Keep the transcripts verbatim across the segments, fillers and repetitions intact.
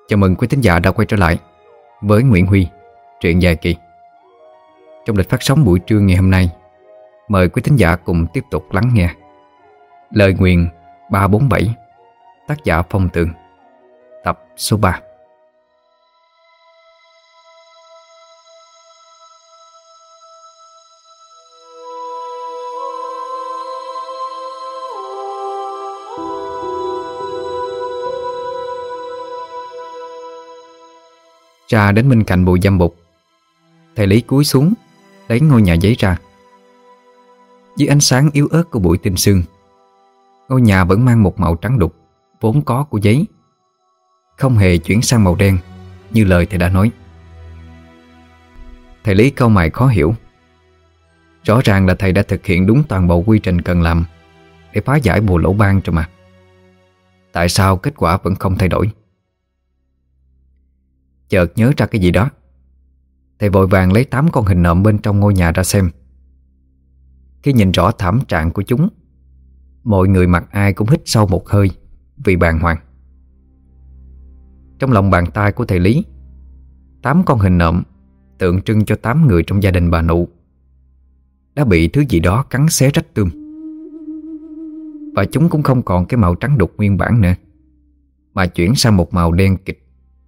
Chào mừng quý thính giả đã quay trở lại với Nguyễn Huy, truyện dài kỳ. Trong lịch phát sóng buổi trưa ngày hôm nay, mời quý thính giả cùng tiếp tục lắng nghe Lời Nguyền ba bốn bảy, tác giả Phong Tường, tập số ba. Ra đến bên cạnh bụi dâm bụt, thầy Lý cúi xuống lấy ngôi nhà giấy ra. Dưới ánh sáng yếu ớt của bụi tinh sương, ngôi nhà vẫn mang một màu trắng đục vốn có của giấy, không hề chuyển sang màu đen như lời thầy đã nói. Thầy Lý cau mày khó hiểu. Rõ ràng là thầy đã thực hiện đúng toàn bộ quy trình cần làm để phá giải bùa lỗ ban rồi mà. Tại sao kết quả vẫn không thay đổi? Chợt nhớ ra cái gì đó, thầy vội vàng lấy tám con hình nộm bên trong ngôi nhà ra xem. Khi nhìn rõ thảm trạng của chúng, mọi người mặt ai cũng hít sâu một hơi vì bàng hoàng. Trong lòng bàn tay của thầy Lý, tám con hình nộm tượng trưng cho tám người trong gia đình bà Nụ đã bị thứ gì đó cắn xé rách tươm. Và chúng cũng không còn cái màu trắng đục nguyên bản nữa, mà chuyển sang một màu đen kịt.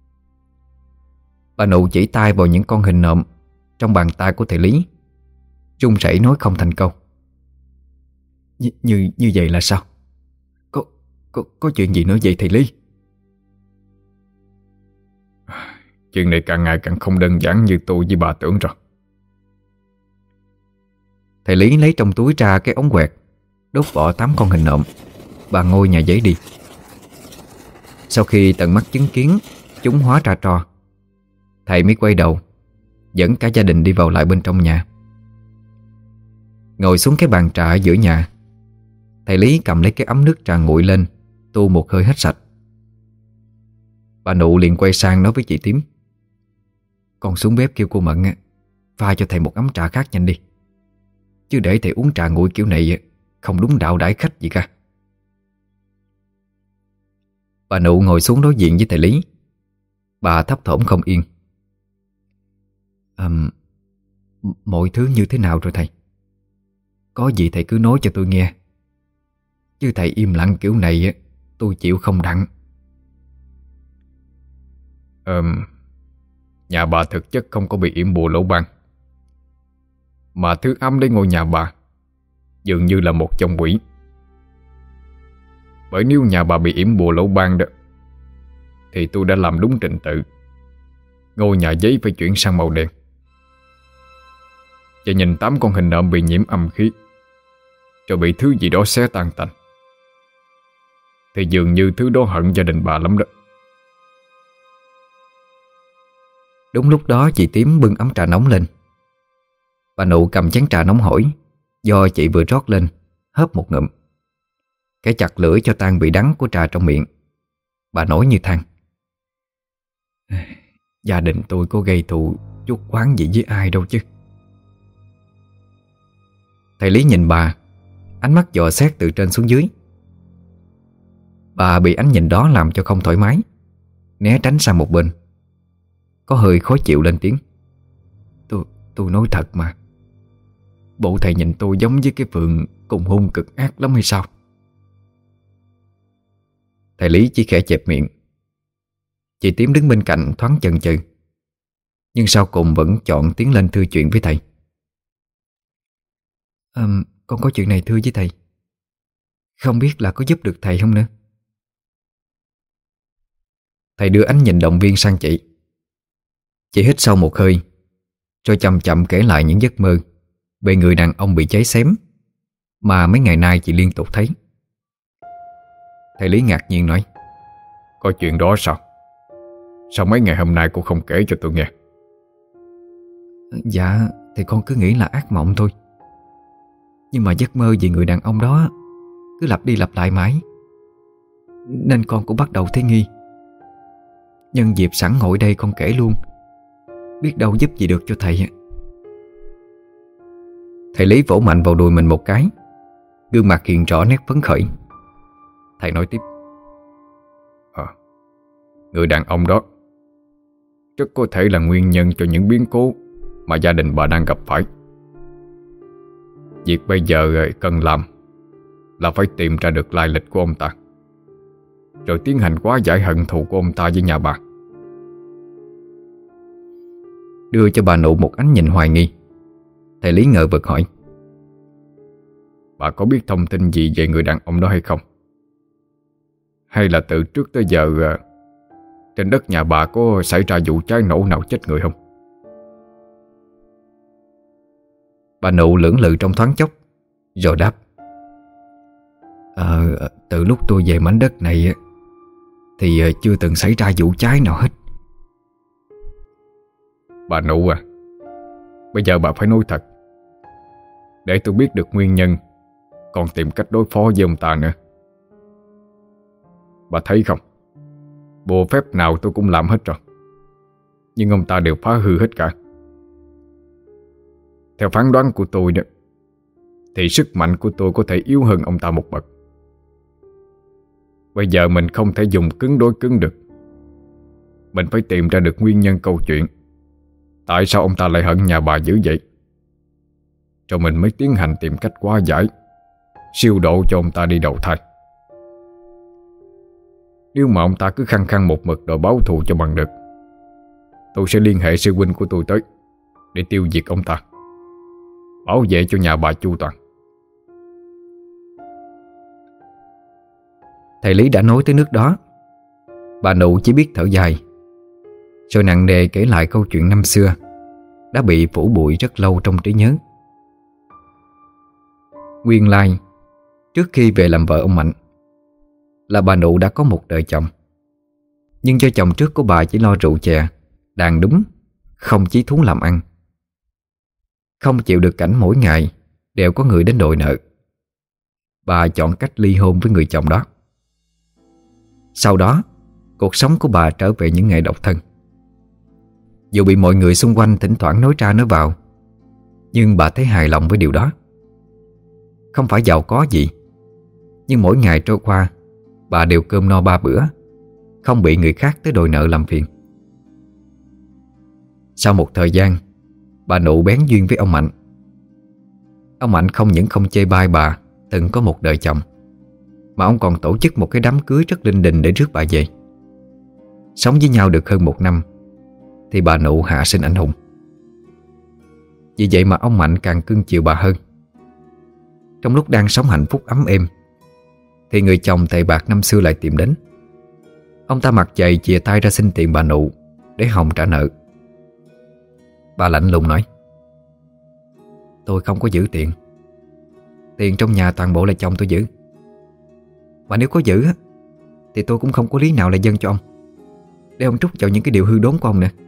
Bà Nụ chỉ tay vào những con hình nộm trong bàn tay của thầy Lý, run rẩy nói không thành câu. Như, như, như vậy là sao? Có, có, có chuyện gì nữa vậy thầy Lý? Chuyện này càng ngày càng không đơn giản như tôi với bà tưởng rồi. Thầy Lý lấy trong túi ra cái ống quẹt, đốt bỏ tám con hình nộm và ngôi nhà giấy đi. Sau khi tận mắt chứng kiến chúng hóa ra tro, thầy mới quay đầu dẫn cả gia đình đi vào lại bên trong nhà. Ngồi xuống cái bàn trà ở giữa nhà, thầy Lý cầm lấy cái ấm nước trà nguội lên, tu một hơi hết sạch. Bà Nụ liền quay sang nói với chị Tím: "Con xuống bếp kêu cô Mận pha cho thầy một ấm trà khác nhanh đi, chứ để thầy uống trà nguội kiểu này không đúng đạo đãi khách gì cả." Bà Nụ ngồi xuống đối diện với thầy Lý. Bà thấp thỏm không yên. À, mọi thứ như thế nào rồi thầy? Có gì thầy cứ nói cho tôi nghe, chứ thầy im lặng kiểu này tôi chịu không đặng. Ờ, nhà bà thực chất không có bị yểm bùa lỗ ban, mà thứ ấm đến ngôi nhà bà dường như là một trong quỷ. Bởi nếu nhà bà bị yểm bùa lỗ ban đó, thì tôi đã làm đúng trình tự. Ngôi nhà giấy phải chuyển sang màu đen. Và nhìn tám con hình nộm bị nhiễm âm khí, rồi bị thứ gì đó xé tan tành, thì dường như thứ đó hận gia đình bà lắm đó. Đúng lúc đó chị Tím bưng ấm trà nóng lên. Bà Nụ cầm chén trà nóng hổi do chị vừa rót lên, hớp một ngụm, cái chặt lưỡi cho tan vị đắng của trà trong miệng. Bà nói như than: "Gia đình tôi có gây thù chuốc oán gì với ai đâu chứ." Thầy Lý nhìn bà, ánh mắt dò xét từ trên xuống dưới. Bà bị ánh nhìn đó làm cho không thoải mái, né tránh sang một bên, có hơi khó chịu lên tiếng: Tôi tôi nói thật mà, bộ thầy nhìn tôi giống với cái Phượng cùng hung cực ác lắm hay sao? Thầy Lý chỉ khẽ chẹp miệng. Chị Tím đứng bên cạnh thoáng chần chừ, nhưng sau cùng vẫn chọn tiến lên thưa chuyện với thầy. À, con có chuyện này thưa với thầy, không biết là có giúp được thầy không nữa. Thầy đưa ánh nhìn động viên sang chị. Chị hít sâu một hơi, rồi chậm chậm kể lại những giấc mơ về người đàn ông bị cháy xém mà mấy ngày nay chị liên tục thấy. Thầy Lý ngạc nhiên nói: "Có chuyện đó sao? Sao mấy ngày hôm nay cô không kể cho tôi nghe?" Dạ thì con cứ nghĩ là ác mộng thôi, nhưng mà giấc mơ về người đàn ông đó cứ lặp đi lặp lại mãi, nên con cũng bắt đầu thấy nghi. Nhân dịp sẵn ngồi đây con kể luôn, biết đâu giúp gì được cho thầy. Thầy Lý vỗ mạnh vào đùi mình một cái, gương mặt hiện rõ nét phấn khởi. Thầy nói tiếp: Ờ, người đàn ông đó rất có thể là nguyên nhân cho những biến cố mà gia đình bà đang gặp phải. Việc bây giờ cần làm là phải tìm ra được lai lịch của ông ta, rồi tiến hành hóa giải hận thù của ông ta với nhà bà. Đưa cho bà Nụ một ánh nhìn hoài nghi, thầy Lý ngờ vực hỏi: Bà có biết thông tin gì về người đàn ông đó hay không? Hay là từ trước tới giờ trên đất nhà bà có xảy ra vụ cháy nổ nào chết người không? Bà Nụ lưỡng lự trong thoáng chốc, rồi đáp: Ờ, từ lúc tôi về mảnh đất này thì chưa từng xảy ra vụ cháy nào hết. Bà Nụ à, bây giờ bà phải nói thật, để tôi biết được nguyên nhân, còn tìm cách đối phó với ông ta nữa. Bà thấy không, bộ phép nào tôi cũng làm hết rồi, nhưng ông ta đều phá hư hết cả. Theo phán đoán của tôi đó, thì sức mạnh của tôi có thể yếu hơn ông ta một bậc. Bây giờ mình không thể dùng cứng đối cứng được. Mình phải tìm ra được nguyên nhân câu chuyện, tại sao ông ta lại hận nhà bà dữ vậy, rồi mình mới tiến hành tìm cách hóa giải, siêu độ cho ông ta đi đầu thai. Nếu mà ông ta cứ khăng khăng một mực đòi báo thù cho bằng được, tôi sẽ liên hệ sư huynh của tôi tới để tiêu diệt ông ta, bảo vệ cho nhà bà chu toàn. Thầy Lý đã nói tới nước đó, bà Nụ chỉ biết thở dài, rồi nặng nề kể lại câu chuyện năm xưa đã bị phủ bụi rất lâu trong trí nhớ. Nguyên lai, trước khi về làm vợ ông Mạnh, là bà Nụ đã có một đời chồng. Nhưng cho chồng trước của bà chỉ lo rượu chè, đàn đúng, không chí thú làm ăn. Không chịu được cảnh mỗi ngày đều có người đến đòi nợ, bà chọn cách ly hôn với người chồng đó. Sau đó, cuộc sống của bà trở về những ngày độc thân. Dù bị mọi người xung quanh thỉnh thoảng nói ra nói vào, nhưng bà thấy hài lòng với điều đó. Không phải giàu có gì, nhưng mỗi ngày trôi qua, bà đều cơm no ba bữa, không bị người khác tới đòi nợ làm phiền. Sau một thời gian, bà Nụ bén duyên với ông Mạnh. Ông Mạnh không những không chê bai bà từng có một đời chồng, mà ông còn tổ chức một cái đám cưới rất linh đình để rước bà về. Sống với nhau được hơn một năm thì bà Nụ hạ sinh anh hùng. Vì vậy mà ông Mạnh càng cưng chiều bà hơn. Trong lúc đang sống hạnh phúc ấm êm, thì người chồng tệ bạc năm xưa lại tìm đến. Ông ta mặt dày chìa tay ra xin tiền bà Nụ để hòng trả nợ. Bà lạnh lùng nói: Tôi không có giữ tiền. Tiền trong nhà toàn bộ là chồng tôi giữ. Mà nếu có giữ thì tôi cũng không có lý nào lại dâng cho ông, để ông trút vào những cái điều hư đốn của ông nữa.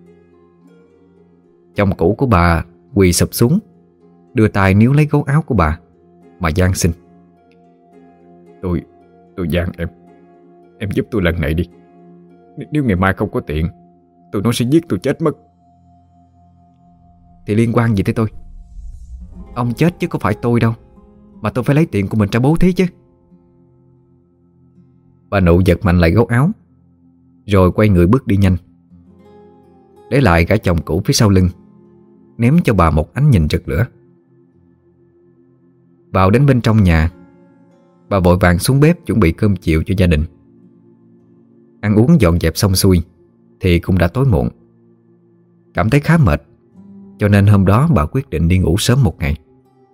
Chồng cũ của bà quỳ sụp xuống, đưa tay níu lấy gấu áo của bà mà van xin: Tôi, tôi van em Em giúp tôi lần này đi. Nếu ngày mai không có tiền, tụi nó sẽ giết tôi chết mất. Thì liên quan gì tới tôi? Ông chết chứ có phải tôi đâu, mà tôi phải lấy tiền của mình ra bố thí chứ. Bà Nụ giật mạnh lại gấu áo, rồi quay người bước đi nhanh, để lại cả chồng cũ phía sau lưng, ném cho bà một ánh nhìn rực lửa. Vào đến bên trong nhà, bà vội vàng xuống bếp chuẩn bị cơm chiều cho gia đình. Ăn uống dọn dẹp xong xuôi thì cũng đã tối muộn. Cảm thấy khá mệt, cho nên hôm đó bà quyết định đi ngủ sớm một ngày.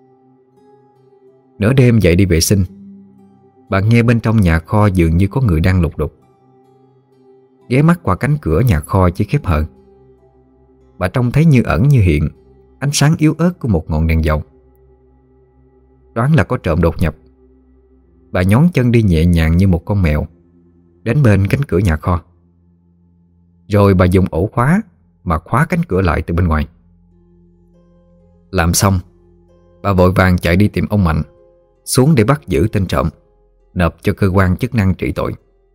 Nửa đêm dậy đi vệ sinh, bà nghe bên trong nhà kho dường như có người đang lục đục. Ghé mắt qua cánh cửa nhà kho chỉ khép hờ, bà trông thấy như ẩn như hiện ánh sáng yếu ớt của một ngọn đèn dầu. Đoán là có trộm đột nhập, bà nhón chân đi nhẹ nhàng như một con mèo đến bên cánh cửa nhà kho. Rồi bà dùng ổ khóa mà khóa cánh cửa lại từ bên ngoài. Làm xong, bà vội vàng chạy đi tìm ông Mạnh xuống để bắt giữ tên trộm, nộp cho cơ quan chức năng trị tội.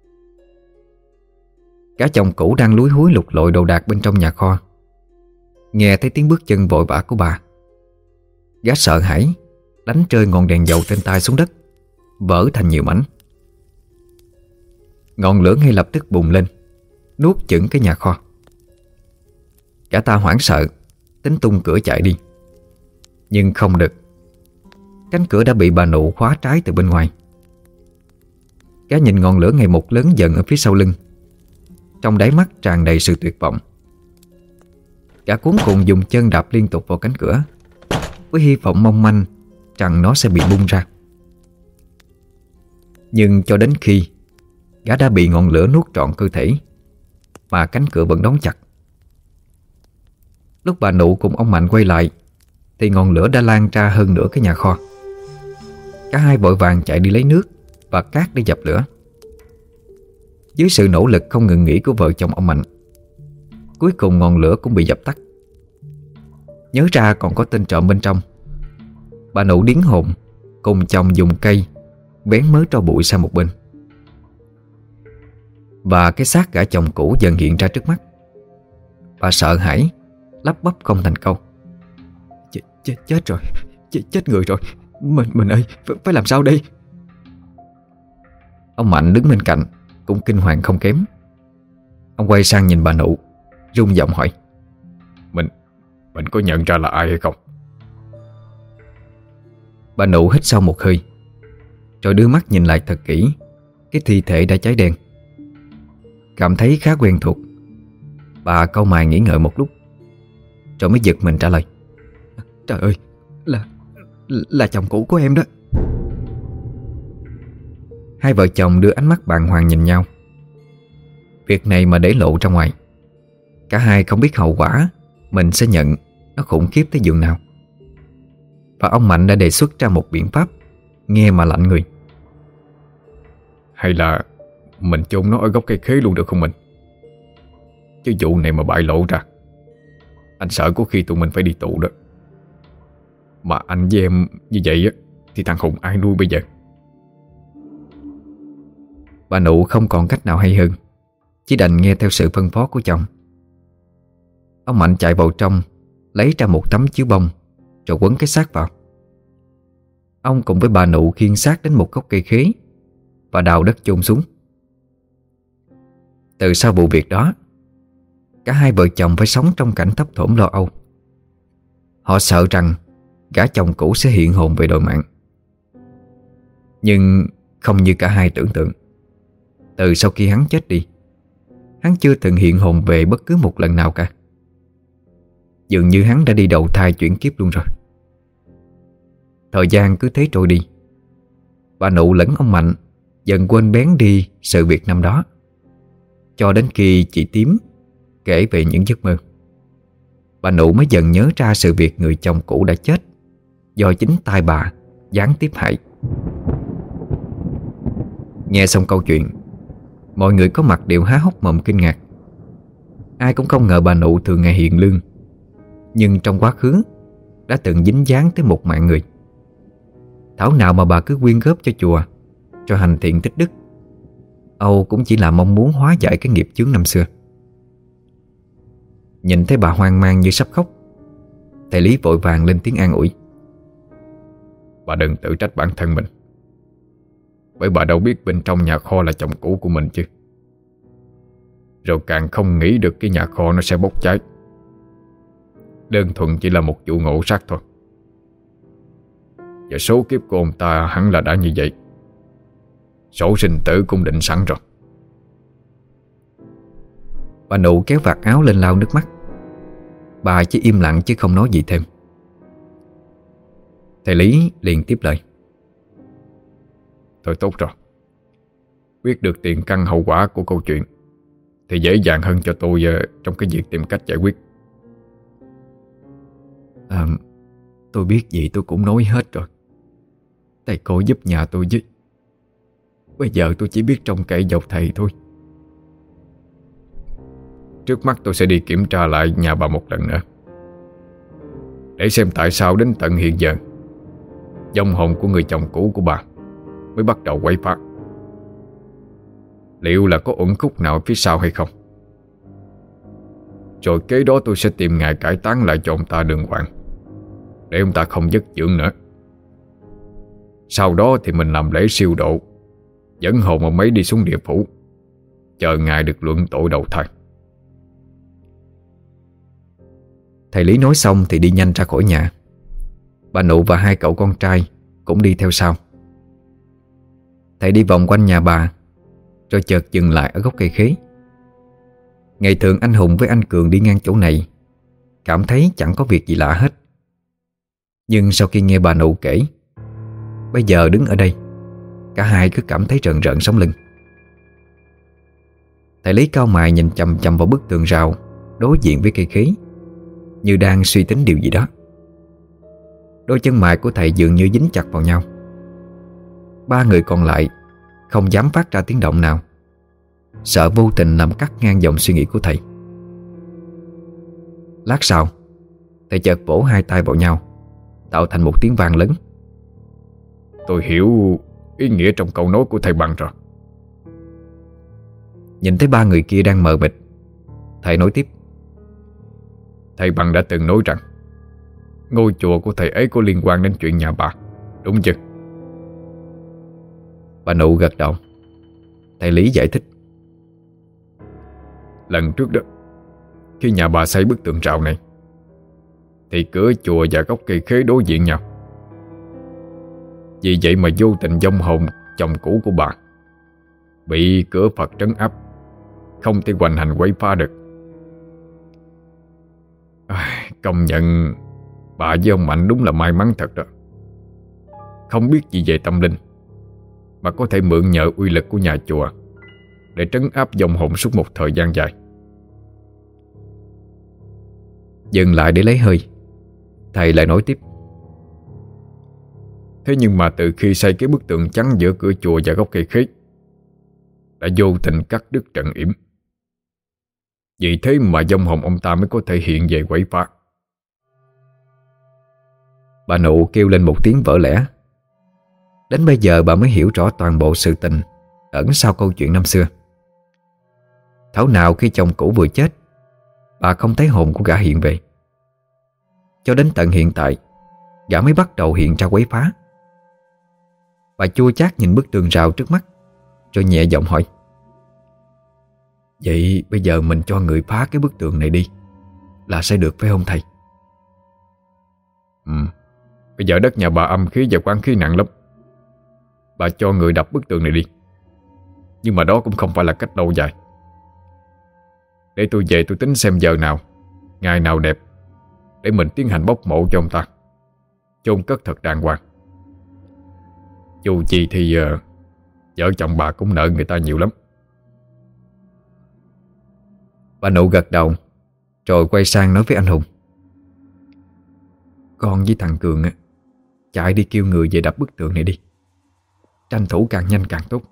Cả chồng cũ đang lúi húi lục lội đồ đạc bên trong nhà kho, nghe thấy tiếng bước chân vội vã của bà. Gã sợ hãi đánh rơi ngọn đèn dầu trên tay xuống đất, vỡ thành nhiều mảnh. Ngọn lửa ngay lập tức bùng lên, nuốt chửng cái nhà kho. Cả ta hoảng sợ, tính tung cửa chạy đi. Nhưng không được. Cánh cửa đã bị bà Nụ khóa trái từ bên ngoài. Gã nhìn ngọn lửa ngày một lớn dần ở phía sau lưng, trong đáy mắt tràn đầy sự tuyệt vọng. Gã cuống cuồng dùng chân đạp liên tục vào cánh cửa, với hy vọng mong manh rằng nó sẽ bị bung ra. Nhưng cho đến khi gã đã bị ngọn lửa nuốt trọn cơ thể, mà cánh cửa vẫn đóng chặt. Lúc bà Nụ cùng ông Mạnh quay lại thì ngọn lửa đã lan ra hơn nửa cái nhà kho. Cả hai vội vàng chạy đi lấy nước và cát để dập lửa. Dưới sự nỗ lực không ngừng nghỉ của vợ chồng ông Mạnh, cuối cùng ngọn lửa cũng bị dập tắt. Nhớ ra còn có tên trộm bên trong, bà Nụ điếng hồn cùng chồng dùng cây bén mớ tro bụi sang một bên. Và cái xác gã chồng cũ dần hiện ra trước mắt. Bà sợ hãi lắp bắp không thành câu. Ch chết, chết rồi, chết, chết người rồi. Mình mình ơi, phải, phải làm sao đây? Ông Mạnh đứng bên cạnh cũng kinh hoàng không kém. Ông quay sang nhìn bà Nụ, run giọng hỏi: Mình, mình có nhận ra là ai hay không? Bà Nụ hít sâu một hơi, rồi đưa mắt nhìn lại thật kỹ cái thi thể đã cháy đen. Cảm thấy khá quen thuộc, bà cau mày nghĩ ngợi một lúc, rồi mới giật mình trả lời: Trời ơi, là là chồng cũ của em đó. Hai vợ chồng đưa ánh mắt bàng hoàng nhìn nhau. Việc này mà để lộ ra ngoài, cả hai không biết hậu quả mình sẽ nhận nó khủng khiếp tới giường nào. Và ông Mạnh đã đề xuất ra một biện pháp nghe mà lạnh người. Hay là mình chôn nó ở gốc cây khế luôn được không mình? Chứ vụ này mà bại lộ ra, anh sợ có khi tụi mình phải đi tù đó. Mà anh với em như vậy á thì thằng Hùng ai nuôi bây giờ? Bà Nụ không còn cách nào hay hơn, chỉ đành nghe theo sự phân phó của chồng. Ông Mạnh chạy vào trong, lấy ra một tấm chiếu bông, rồi quấn cái xác vào. Ông cùng với bà Nụ khiêng xác đến một gốc cây khế và đào đất chôn xuống. Từ sau vụ việc đó, cả hai vợ chồng phải sống trong cảnh thấp thỏm lo âu. Họ sợ rằng gã chồng cũ sẽ hiện hồn về đòi mạng. Nhưng không như cả hai tưởng tượng. Từ sau khi hắn chết đi, hắn chưa từng hiện hồn về bất cứ một lần nào cả. Dường như hắn đã đi đầu thai chuyển kiếp luôn rồi. Thời gian cứ thế trôi đi. Bà Nụ lẫn ông Mạnh dần quên bén đi sự việc năm đó, cho đến khi chị Tím kể về những giấc mơ. Bà Nụ mới dần nhớ ra sự việc người chồng cũ đã chết do chính tay bà gián tiếp hại. Nghe xong câu chuyện, mọi người có mặt đều há hốc mồm kinh ngạc. Ai cũng không ngờ bà Nụ thường ngày hiền lương, nhưng trong quá khứ đã từng dính dáng tới một mạng người. Thảo nào mà bà cứ quyên góp cho chùa, cho hành thiện tích đức. Âu cũng chỉ là mong muốn hóa giải cái nghiệp chướng năm xưa. Nhìn thấy bà hoang mang như sắp khóc, thầy Lý vội vàng lên tiếng an ủi: Bà đừng tự trách bản thân mình, bởi bà đâu biết bên trong nhà kho là chồng cũ của mình chứ. Rồi càng không nghĩ được cái nhà kho nó sẽ bốc cháy. Đơn thuần chỉ là một vụ ngộ sát thôi. Và số kiếp của ông ta hẳn là đã như vậy. Sổ sinh tử cũng định sẵn rồi. Bà Nụ kéo vạt áo lên lau nước mắt. Bà chỉ im lặng chứ không nói gì thêm. Thầy Lý liền tiếp lời: Thôi tốt rồi, biết được tiền căn hậu quả của câu chuyện thì dễ dàng hơn cho tôi trong cái việc tìm cách giải quyết. À, tôi biết gì tôi cũng nói hết rồi. Thầy cô giúp nhà tôi với. Bây giờ tôi chỉ biết trông cậy vào thầy thôi. Trước mắt tôi sẽ đi kiểm tra lại nhà bà một lần nữa, để xem tại sao đến tận hiện giờ vong hồn của người chồng cũ của bà mới bắt đầu quấy phá. Liệu là có uẩn khúc nào phía sau hay không? Rồi kế đó tôi sẽ tìm ngày cải táng lại cho ông ta đường hoàng, để ông ta không dứt dưỡng nữa. Sau đó thì mình làm lễ siêu độ, dẫn hồn ông ấy đi xuống địa phủ, chờ ngài được luận tội đầu thai. Thầy Lý nói xong thì đi nhanh ra khỏi nhà. Bà Nụ và hai cậu con trai cũng đi theo sau. Thầy đi vòng quanh nhà bà, rồi chợt dừng lại ở gốc cây khế. Ngày thường anh Hùng với anh Cường đi ngang chỗ này, cảm thấy chẳng có việc gì lạ hết. Nhưng sau khi nghe bà Nụ kể, bây giờ đứng ở đây, cả hai cứ cảm thấy rợn rợn sống lưng. Thầy Lý cau mày nhìn chằm chằm vào bức tường rào đối diện với cây khế, như đang suy tính điều gì đó. Đôi chân mày của thầy dường như dính chặt vào nhau. Ba người còn lại không dám phát ra tiếng động nào, sợ vô tình làm cắt ngang dòng suy nghĩ của thầy. Lát sau, thầy chợt vỗ hai tay vào nhau, tạo thành một tiếng vang lớn. Tôi hiểu ý nghĩa trong câu nói của thầy Bằng rồi. Nhìn thấy ba người kia đang mờ mịt, thầy nói tiếp. Thầy Bằng đã từng nói rằng ngôi chùa của thầy ấy có liên quan đến chuyện nhà bà, đúng chưa? Bà Nụ gật đầu. Thầy Lý giải thích. Lần trước đó, khi nhà bà xây bức tường rào này, thì cửa chùa và gốc cây khế đối diện nhau. Vì vậy mà vô tình vong hồn chồng cũ của bà bị cửa Phật trấn áp, không thể hoành hành quấy phá được. À, công nhận bà với ông Mạnh đúng là may mắn thật đó. Không biết gì về tâm linh mà có thể mượn nhờ uy lực của nhà chùa để trấn áp vong hồn suốt một thời gian dài. Dừng lại để lấy hơi, thầy lại nói tiếp. Thế nhưng mà từ khi xây cái bức tường chắn giữa cửa chùa và gốc cây khế, đã vô tình cắt đứt trận yểm. Vì thế mà vong hồn ông ta mới có thể hiện về quấy phá. Bà Nụ kêu lên một tiếng vỡ lẽ. Đến bây giờ bà mới hiểu rõ toàn bộ sự tình ẩn sau câu chuyện năm xưa. Thảo nào khi chồng cũ vừa chết, bà không thấy hồn của gã hiện về. Cho đến tận hiện tại, gã mới bắt đầu hiện ra quấy phá. Bà chua chát nhìn bức tường rào trước mắt, rồi nhẹ giọng hỏi. Vậy bây giờ mình cho người phá cái bức tường này đi là sẽ được phải không thầy? Ừ. Bây giờ đất nhà bà âm khí và quán khí nặng lắm. Bà cho người đập bức tường này đi. Nhưng mà đó cũng không phải là cách lâu dài. Để tôi về tôi tính xem giờ nào, ngày nào đẹp, để mình tiến hành bốc mộ cho ông ta, chôn cất thật đàng hoàng. Dù gì thì uh, vợ chồng bà cũng nợ người ta nhiều lắm. Bà Nụ gật đầu, rồi quay sang nói với anh Hùng. Con với thằng Cường á, chạy đi kêu người về đập bức tường này đi. Tranh thủ càng nhanh càng tốt.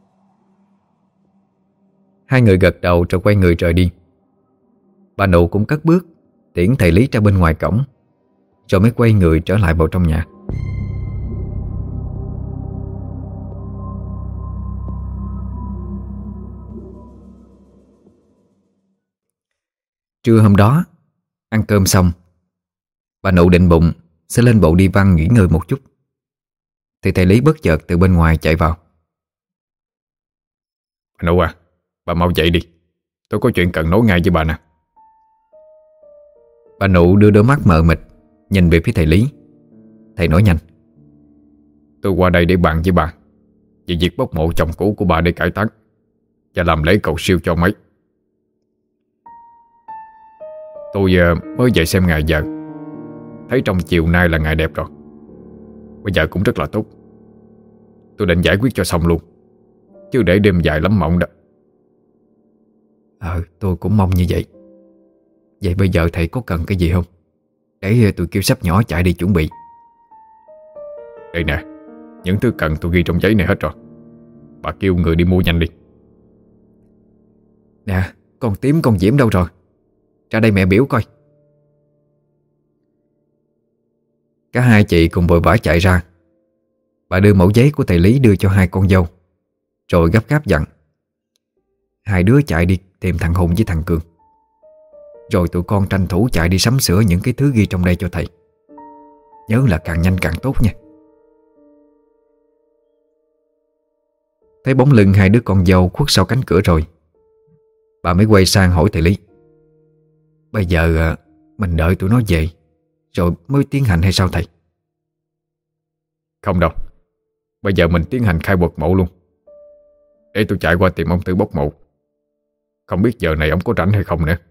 Hai người gật đầu rồi quay người rời đi. Bà Nụ cũng cất bước tiễn thầy Lý ra bên ngoài cổng, rồi mới quay người trở lại vào trong nhà. Trưa hôm đó, ăn cơm xong, bà Nụ định bụng sẽ lên bộ đi văn nghỉ ngơi một chút, thì thầy Lý bất chợt từ bên ngoài chạy vào. Bà Nụ à, bà mau dậy đi, tôi có chuyện cần nói ngay với bà nè. Bà Nụ đưa đôi mắt mờ mịt nhìn về phía thầy Lý. Thầy nói nhanh. Tôi qua đây để bàn với bà về việc bốc mộ chồng cũ của bà để cải táng và làm lễ cầu siêu cho mấy. Tôi uh, mới về xem ngày giờ, thấy trong chiều nay là ngày đẹp rồi. Bây giờ cũng rất là tốt. Tôi định giải quyết cho xong luôn, chứ để đêm dài lắm mộng đó. Ờ tôi cũng mong như vậy. Vậy bây giờ thầy có cần cái gì không? Để tôi kêu sắp nhỏ chạy đi chuẩn bị. Đây nè, những thứ cần tôi ghi trong giấy này hết rồi. Bà kêu người đi mua nhanh đi. Nè, con Tím con Diễm đâu rồi? Ra đây mẹ biểu coi. Cả hai chị cùng vội vã chạy ra. Bà đưa mẫu giấy của thầy Lý đưa cho hai con dâu, rồi gấp gáp dặn. Hai đứa chạy đi tìm thằng Hùng với thằng Cường, rồi tụi con tranh thủ chạy đi sắm sửa những cái thứ ghi trong đây cho thầy. Nhớ là càng nhanh càng tốt nha. Thấy bóng lưng hai đứa con dâu khuất sau cánh cửa rồi, Bà mới quay sang hỏi thầy Lý: Bây giờ à, mình đợi tụi nó về rồi mới tiến hành hay sao thầy? Không đâu, bây giờ mình tiến hành khai quật mộ luôn. Để tôi chạy qua tìm ông Tư bốc mộ. Không biết giờ này ông có rảnh hay không nữa.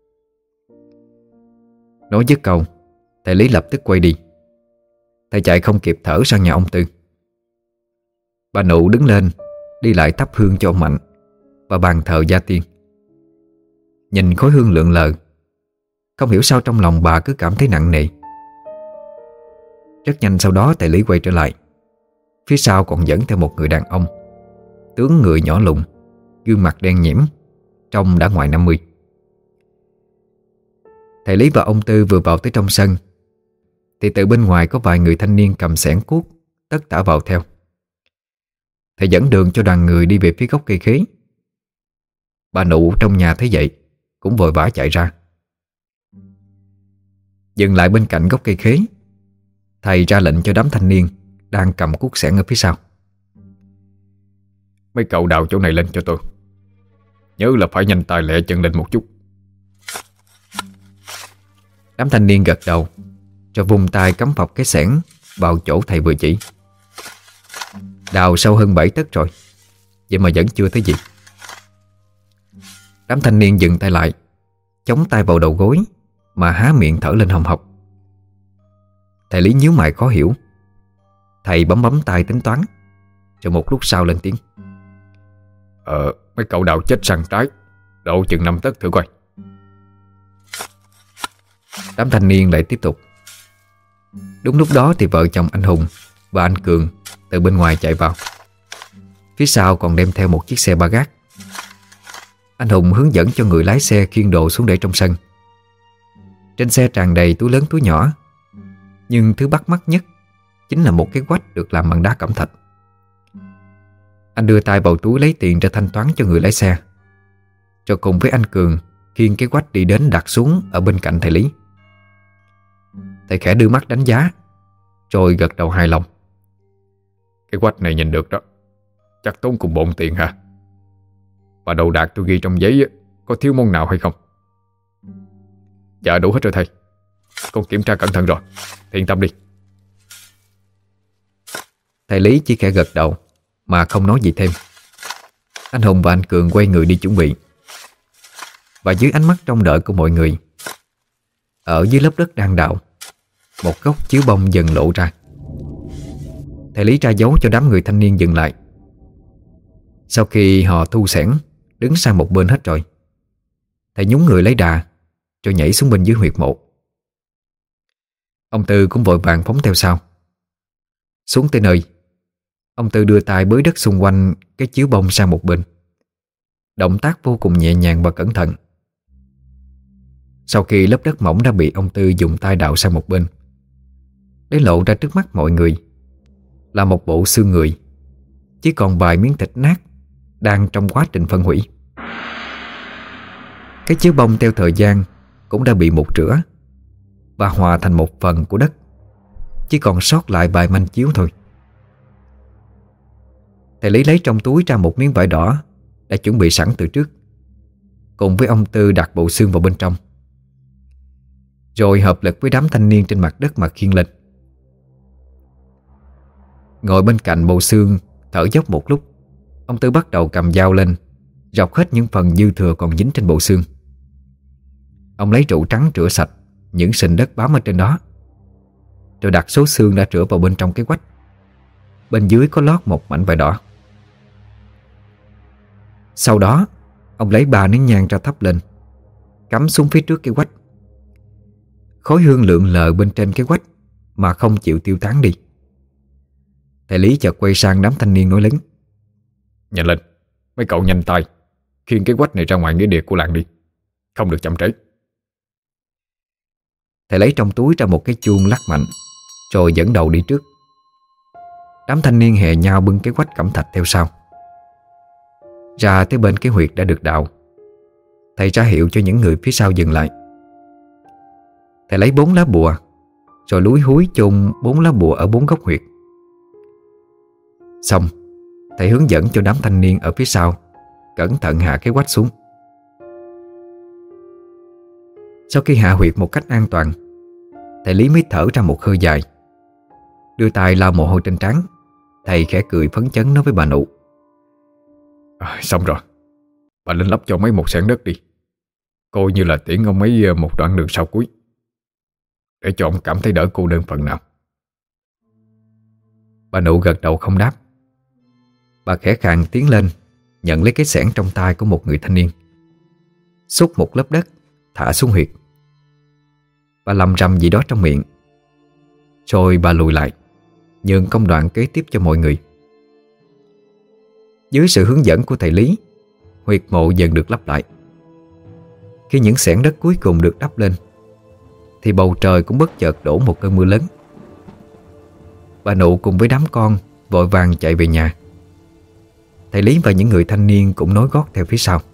Nói dứt câu, thầy Lý lập tức quay đi. Thầy chạy không kịp thở sang nhà ông Tư. Bà Nụ đứng lên đi lại thắp hương cho ông Mạnh và bàn thờ gia tiên. Nhìn khói hương lượn lờ, không hiểu sao trong lòng bà cứ cảm thấy nặng nề. Rất nhanh sau đó thầy Lý quay trở lại. Phía sau còn dẫn theo một người đàn ông, tướng người nhỏ lùn, gương mặt đen nhẽm, trông đã ngoài năm mươi. Thầy Lý và ông Tư vừa vào tới trong sân thì từ bên ngoài có vài người thanh niên cầm xẻng cuốc tất tả vào theo. Thầy dẫn đường cho đoàn người đi về phía gốc cây khế. Bà Nụ trong nhà thấy vậy cũng vội vã chạy ra. Dừng lại bên cạnh gốc cây khế, thầy ra lệnh cho đám thanh niên đang cầm cuốc xẻng ở phía sau: Mấy cậu đào chỗ này lên cho tôi. Nhớ là phải nhanh tay lẹ chân lên một chút. Đám thanh niên gật đầu rồi vung tay cắm phập cái xẻng vào chỗ thầy vừa chỉ. Đào sâu hơn bảy tấc rồi, vậy mà vẫn chưa thấy gì. Đám thanh niên dừng tay lại, chống tay vào đầu gối mà há miệng thở lên hồng hộc. Thầy Lý nhíu mày khó hiểu. Thầy bấm bấm tay tính toán, rồi một lúc sau lên tiếng: Ờ, mấy cậu đào chết sang trái, độ chừng năm tấc thử coi. Đám thanh niên lại tiếp tục. Đúng lúc đó thì vợ chồng anh Hùng và anh Cường từ bên ngoài chạy vào. Phía sau còn đem theo một chiếc xe ba gác. Anh Hùng hướng dẫn cho người lái xe khiêng đồ xuống để trong sân. Trên xe tràn đầy túi lớn túi nhỏ, nhưng thứ bắt mắt nhất chính là một cái quách được làm bằng đá cẩm thạch. Anh đưa tay vào túi lấy tiền ra thanh toán cho người lái xe, rồi cùng với anh Cường khiêng cái quách đi đến đặt xuống ở bên cạnh thầy Lý. Thầy khẽ đưa mắt đánh giá, rồi gật đầu hài lòng: Cái quách này nhìn được đó, chắc tốn cùng bộn tiền hả? Và đồ đạc tôi ghi trong giấy có thiếu món nào hay không? Dạ đủ hết rồi thầy, con kiểm tra cẩn thận rồi, yên tâm đi. Thầy Lý chỉ khẽ gật đầu mà không nói gì thêm. Anh Hùng và anh Cường quay người đi chuẩn bị. Và dưới ánh mắt trông đợi của mọi người, ở dưới lớp đất đang đào, một góc chiếu bông dần lộ ra. Thầy Lý ra dấu cho đám người thanh niên dừng lại. Sau khi họ thu xẻng đứng sang một bên hết rồi, thầy nhúng người lấy đà rồi nhảy xuống bên dưới huyệt mộ. Ông Tư cũng vội vàng phóng theo sau. Xuống tới nơi, ông Tư đưa tay bới đất xung quanh cái chiếu bông sang một bên, động tác vô cùng nhẹ nhàng và cẩn thận. Sau khi lớp đất mỏng đã bị ông Tư dùng tay đào sang một bên, để lộ ra trước mắt mọi người là một bộ xương người, chỉ còn vài miếng thịt nát đang trong quá trình phân hủy. Cái chiếu bông theo thời gian cũng đã bị mục rửa và hòa thành một phần của đất, chỉ còn sót lại vài manh chiếu thôi. Thầy Lý lấy trong túi ra một miếng vải đỏ đã chuẩn bị sẵn từ trước, cùng với ông Tư đặt bộ xương vào bên trong, rồi hợp lực với đám thanh niên trên mặt đất mà khiêng lên. Ngồi bên cạnh bộ xương thở dốc một lúc, ông Tư bắt đầu cầm dao lên, rọc hết những phần dư thừa còn dính trên bộ xương. Ông lấy rượu trắng rửa sạch những sình đất bám ở trên đó, rồi đặt số xương đã rửa vào bên trong cái quách. Bên dưới có lót một mảnh vải đỏ. Sau đó ông lấy ba nén nhang ra thắp lên, cắm xuống phía trước cái quách. Khói hương lượn lờ bên trên cái quách mà không chịu tiêu tán đi. Thầy Lý chợt quay sang đám thanh niên nói lớn: Nhanh lên, mấy cậu nhanh tay khiêng cái quách này ra ngoài nghĩa địa của làng đi, không được chậm trễ. Thầy lấy trong túi ra một cái chuông lắc mạnh, rồi dẫn đầu đi trước. Đám thanh niên hè nhau bưng cái quách cẩm thạch theo sau. Ra tới bên cái huyệt đã được đào, thầy ra hiệu cho những người phía sau dừng lại. Thầy lấy bốn lá bùa, rồi lúi húi chôn bốn lá bùa ở bốn góc huyệt. Xong, thầy hướng dẫn cho đám thanh niên ở phía sau cẩn thận hạ cái quách xuống. Sau khi hạ huyệt một cách an toàn, thầy Lý mới thở ra một hơi dài, đưa tay lau mồ hôi trên trán. Thầy khẽ cười phấn chấn nói với bà Nụ: À, xong rồi. Bà lên lấp cho mấy một xẻng đất đi, coi như là tiễn ông ấy một đoạn đường sau cuối, để cho ông cảm thấy đỡ cô đơn phần nào. Bà Nụ gật đầu không đáp. Bà khẽ khàng tiến lên, nhận lấy cái xẻng trong tay của một người thanh niên, xúc một lớp đất thả xuống huyệt. Bà lầm rầm gì đó trong miệng, rồi bà lùi lại, nhường công đoạn kế tiếp cho mọi người. Dưới sự hướng dẫn của thầy Lý, huyệt mộ dần được lấp lại. Khi những xẻng đất cuối cùng được đắp lên, thì bầu trời cũng bất chợt đổ một cơn mưa lớn. Bà Nụ cùng với đám con vội vàng chạy về nhà. Thầy Lý và những người thanh niên cũng nối gót theo phía sau.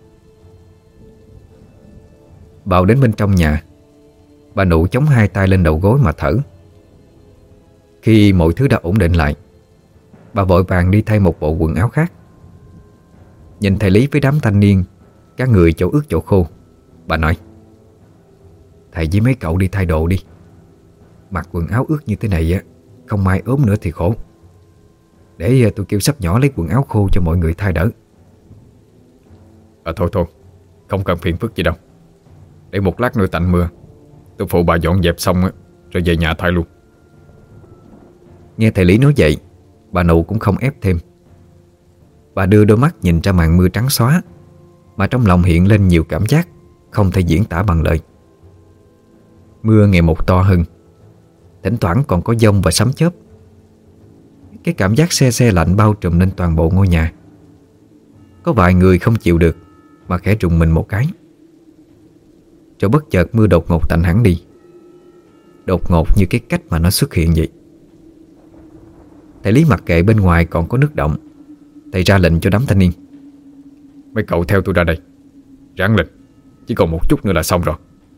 Vào đến bên trong nhà, bà Nụ chống hai tay lên đầu gối mà thở. Khi mọi thứ đã ổn định lại, bà vội vàng đi thay một bộ quần áo khác. Nhìn thầy Lý với đám thanh niên, các người chỗ ướt chỗ khô, bà nói: Thầy với mấy cậu đi thay đồ đi. Mặc quần áo ướt như thế này á, không may ốm nữa thì khổ. Để tôi kêu sắp nhỏ lấy quần áo khô cho mọi người thay đỡ. À thôi thôi, không cần phiền phức gì đâu. Để một lát nữa tạnh mưa, tôi phụ bà dọn dẹp xong á, rồi về nhà thay luôn. Nghe thầy Lý nói vậy, bà Nụ cũng không ép thêm. Bà đưa đôi mắt nhìn ra màn mưa trắng xóa, mà trong lòng hiện lên nhiều cảm giác không thể diễn tả bằng lời. Mưa ngày một to hơn, thỉnh thoảng còn có dông và sấm chớp. Cái cảm giác se se lạnh bao trùm lên toàn bộ ngôi nhà. Có vài người không chịu được mà khẽ rùng mình một cái. Rồi bất chợt mưa đột ngột tạnh hẳn đi, đột ngột như cái cách mà nó xuất hiện vậy. Thầy Lý mặc kệ bên ngoài còn có nước động, thầy ra lệnh cho đám thanh niên: Mấy cậu theo tôi ra đây, ráng lên, chỉ còn một chút nữa là xong rồi.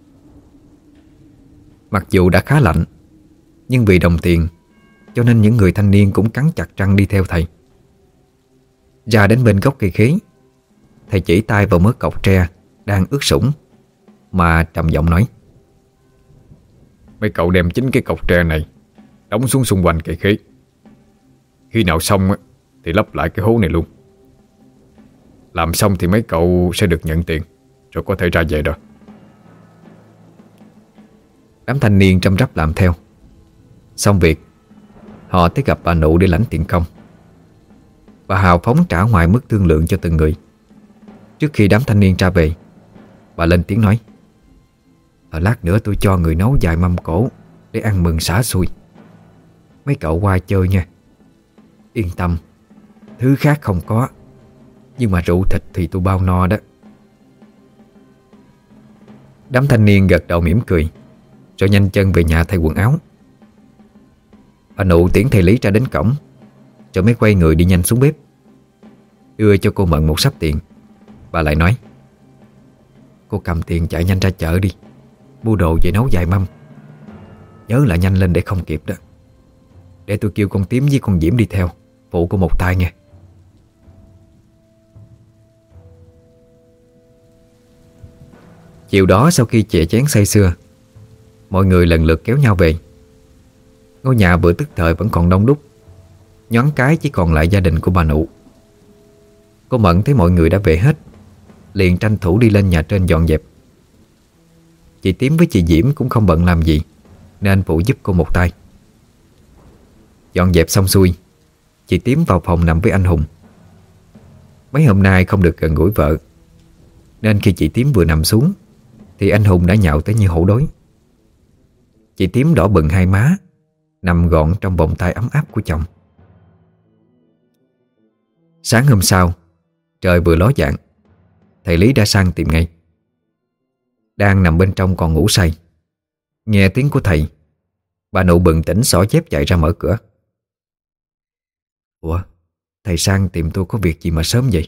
Mặc dù đã khá lạnh, nhưng vì đồng tiền cho nên những người thanh niên cũng cắn chặt răng đi theo thầy. Ra đến bên gốc cây khế, thầy chỉ tay vào mớ cọc tre đang ướt sũng mà trầm giọng nói: Mấy cậu đem chính cái cọc tre này đóng xuống xung quanh cây khế. Khi nào xong á, thì lấp lại cái hố này luôn. Làm xong thì mấy cậu sẽ được nhận tiền, rồi có thể ra về rồi. Đám thanh niên răm rắp làm theo. Xong việc, họ tới gặp bà Nụ để lãnh tiền công. Bà hào phóng trả ngoài mức thương lượng cho từng người. Trước khi đám thanh niên ra về, bà lên tiếng nói: Ở lát nữa tôi cho người nấu vài mâm cỗ để ăn mừng xả xui. Mấy cậu qua chơi nha. Yên tâm, thứ khác không có, nhưng mà rượu thịt thì tôi bao no đó. Đám thanh niên gật đầu mỉm cười, rồi nhanh chân về nhà thay quần áo. Bà Nụ tiễn thầy Lý ra đến cổng, rồi mới quay người đi nhanh xuống bếp. Đưa cho cô Mận một xấp tiền, bà lại nói: Cô cầm tiền chạy nhanh ra chợ đi, mua đồ về nấu vài mâm. Nhớ là nhanh lên để không kịp đó. Để tôi kêu con Tím với con Diễm đi theo, phụ cô một tay nha. Chiều đó sau khi chè chén say sưa, mọi người lần lượt kéo nhau về. Ngôi nhà bữa tức thời vẫn còn đông đúc, nhoáng cái chỉ còn lại gia đình của bà Nụ. Cô Mận thấy mọi người đã về hết, liền tranh thủ đi lên nhà trên dọn dẹp. Chị Tím với chị Diễm cũng không bận làm gì, nên phụ giúp cô một tay. Dọn dẹp xong xuôi, chị Tím vào phòng nằm với anh Hùng. Mấy hôm nay không được gần gũi vợ, nên khi chị Tím vừa nằm xuống thì anh Hùng đã nhạo tới như hổ đói. Chị Tím đỏ bừng hai má, nằm gọn trong vòng tay ấm áp của chồng. Sáng hôm sau, trời vừa ló dạng, thầy Lý đã sang tìm ngay. Đang nằm bên trong còn ngủ say, nghe tiếng của thầy, bà Nụ bừng tỉnh xỏ dép chạy ra mở cửa. Ủa, thầy sang tìm tôi có việc gì mà sớm vậy?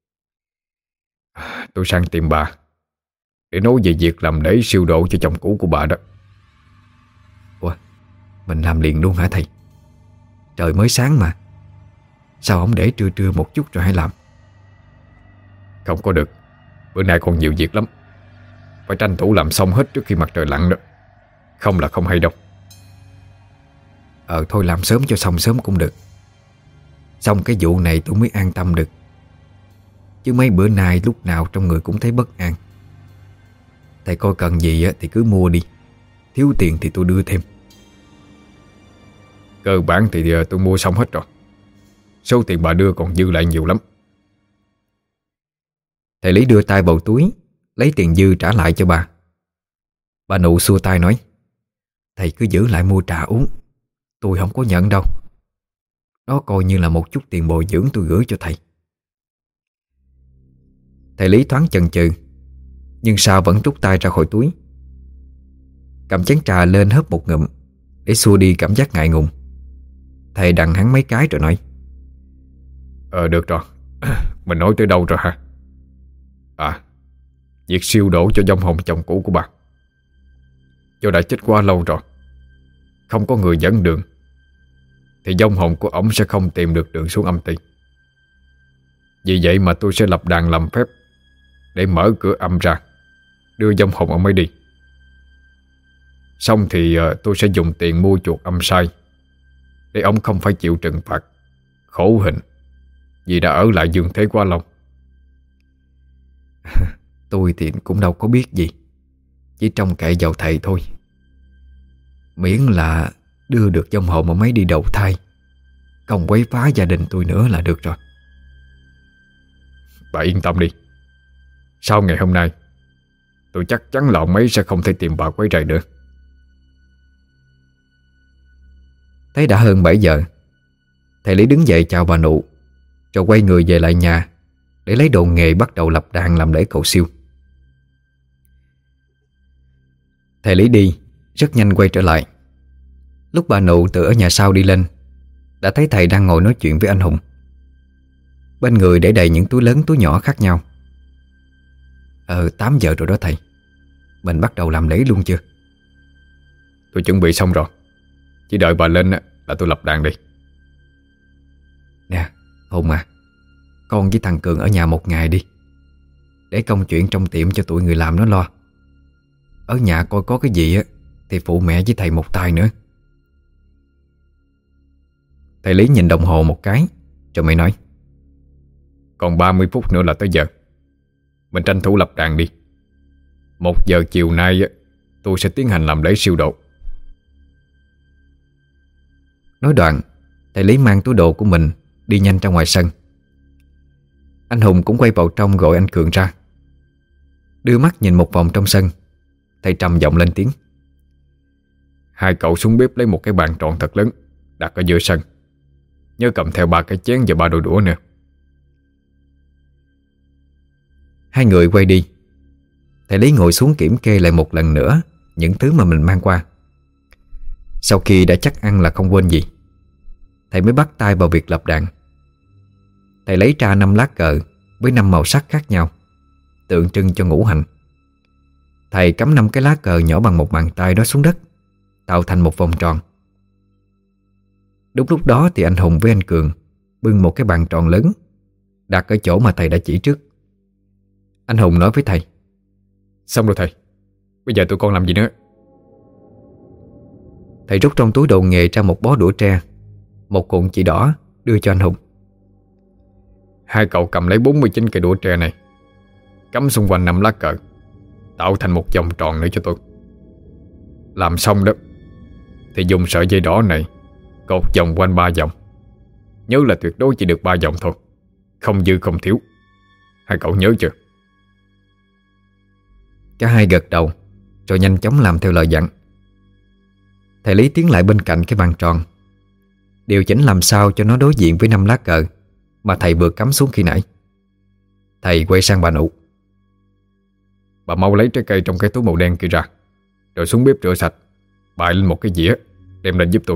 Tôi sang tìm bà để nói về việc làm lễ siêu độ cho chồng cũ của bà đó. Ủa, mình làm liền luôn hả thầy? Trời mới sáng mà, sao không để trưa trưa một chút rồi hãy làm? Không có được, bữa nay còn nhiều việc lắm. Phải tranh thủ làm xong hết trước khi mặt trời lặn đó. Không là không hay đâu. Ờ thôi làm sớm cho xong sớm cũng được. Xong cái vụ này tôi mới an tâm được. Chứ mấy bữa nay lúc nào trong người cũng thấy bất an. Thầy coi cần gì thì cứ mua đi. Thiếu tiền thì tôi đưa thêm. Cơ bản thì tôi mua xong hết rồi. Số tiền bà đưa còn dư lại nhiều lắm. Thầy Lý đưa tay vào túi, lấy tiền dư trả lại cho bà. Bà Nụ xua tay nói: Thầy cứ giữ lại mua trà uống, tôi không có nhận đâu. Đó coi như là một chút tiền bồi dưỡng tôi gửi cho thầy. Thầy Lý thoáng chần chừ, nhưng sao vẫn rút tay ra khỏi túi, cầm chén trà lên hớp một ngụm để xua đi cảm giác ngại ngùng. Thầy đặng hắn mấy cái rồi nói: Ờ được rồi. Mình nói tới đâu rồi hả? À, việc siêu độ cho vong hồn chồng cũ của bà. Do đã chết quá lâu rồi, không có người dẫn đường, thì vong hồn của ổng sẽ không tìm được đường xuống âm ti. Vì vậy mà tôi sẽ lập đàn làm phép để mở cửa âm ra, đưa vong hồn ông ấy đi. Xong thì tôi sẽ dùng tiền mua chuộc âm sai, để ông không phải chịu trừng phạt, khổ hình vì đã ở lại dương thế quá lâu. Tôi thì cũng đâu có biết gì, chỉ trông cậy vào thầy thôi. Miễn là đưa được vong hồn ông ấy đi đầu thai, không quấy phá gia đình tôi nữa là được rồi. Bà yên tâm đi. Sau ngày hôm nay, tôi chắc chắn là ông ấy sẽ không thể tìm bà quấy rầy nữa. Thấy đã hơn bảy giờ, thầy Lý đứng dậy chào bà Nụ, rồi quay người về lại nhà để lấy đồ nghề bắt đầu lập đàn làm lễ cầu siêu. Thầy Lý đi, rất nhanh quay trở lại. Lúc bà Nụ từ ở nhà sau đi lên, đã thấy thầy đang ngồi nói chuyện với anh Hùng. Bên người để đầy những túi lớn túi nhỏ khác nhau. Ờ tám giờ rồi đó thầy, mình bắt đầu làm lễ luôn chưa? Tôi chuẩn bị xong rồi, chỉ đợi bà lên là tôi lập đàn đi. Nè Hùng à, con với thằng Cường ở nhà một ngày đi, để công chuyện trong tiệm cho tụi người làm nó lo. Ở nhà coi có cái gì á thì phụ mẹ với thầy một tay nữa. Thầy Lý nhìn đồng hồ một cái rồi mới nói: Còn ba mươi phút nữa là tới giờ. Mình tranh thủ lập đàn đi. Một giờ chiều nay tôi sẽ tiến hành làm lễ siêu độ. Nói đoạn, thầy Lý mang túi đồ của mình đi nhanh ra ngoài sân. Anh Hùng cũng quay vào trong gọi anh Cường ra. Đưa mắt nhìn một vòng trong sân, thầy trầm giọng lên tiếng: Hai cậu xuống bếp lấy một cái bàn tròn thật lớn, đặt ở giữa sân. Nhớ cầm theo ba cái chén và ba đôi đũa nữa. Hai người quay đi. Thầy Lý ngồi xuống kiểm kê lại một lần nữa những thứ mà mình mang qua. Sau khi đã chắc ăn là không quên gì, thầy mới bắt tay vào việc lập đàn. Thầy lấy ra năm lá cờ với năm màu sắc khác nhau, tượng trưng cho ngũ hành. Thầy cắm năm cái lá cờ nhỏ bằng một bàn tay đó xuống đất, tạo thành một vòng tròn. Đúng lúc đó thì anh Hùng với anh Cường bưng một cái bàn tròn lớn đặt ở chỗ mà thầy đã chỉ trước. Anh Hùng nói với thầy: Xong rồi thầy, bây giờ tụi con làm gì nữa? Thầy rút trong túi đồ nghề ra một bó đũa tre, một cuộn chỉ đỏ đưa cho anh Hùng. Hai cậu cầm lấy bốn mươi chín cây đũa tre này, cắm xung quanh năm lá cờ, tạo thành một vòng tròn nữa cho tôi. Làm xong đó thì dùng sợi dây đỏ này cột vòng quanh ba vòng. Nhớ là tuyệt đối chỉ được ba vòng thôi, không dư không thiếu. Hai cậu nhớ chưa? Cả hai gật đầu rồi nhanh chóng làm theo lời dặn. Thầy Lý tiến lại bên cạnh cái bàn tròn, điều chỉnh làm sao cho nó đối diện với năm lá cờ mà thầy vừa cắm xuống khi nãy. Thầy quay sang bà Nụ: Bà mau lấy trái cây trong cái túi màu đen kia ra, rồi xuống bếp rửa sạch, bày lên một cái dĩa, đem lên giúp tôi.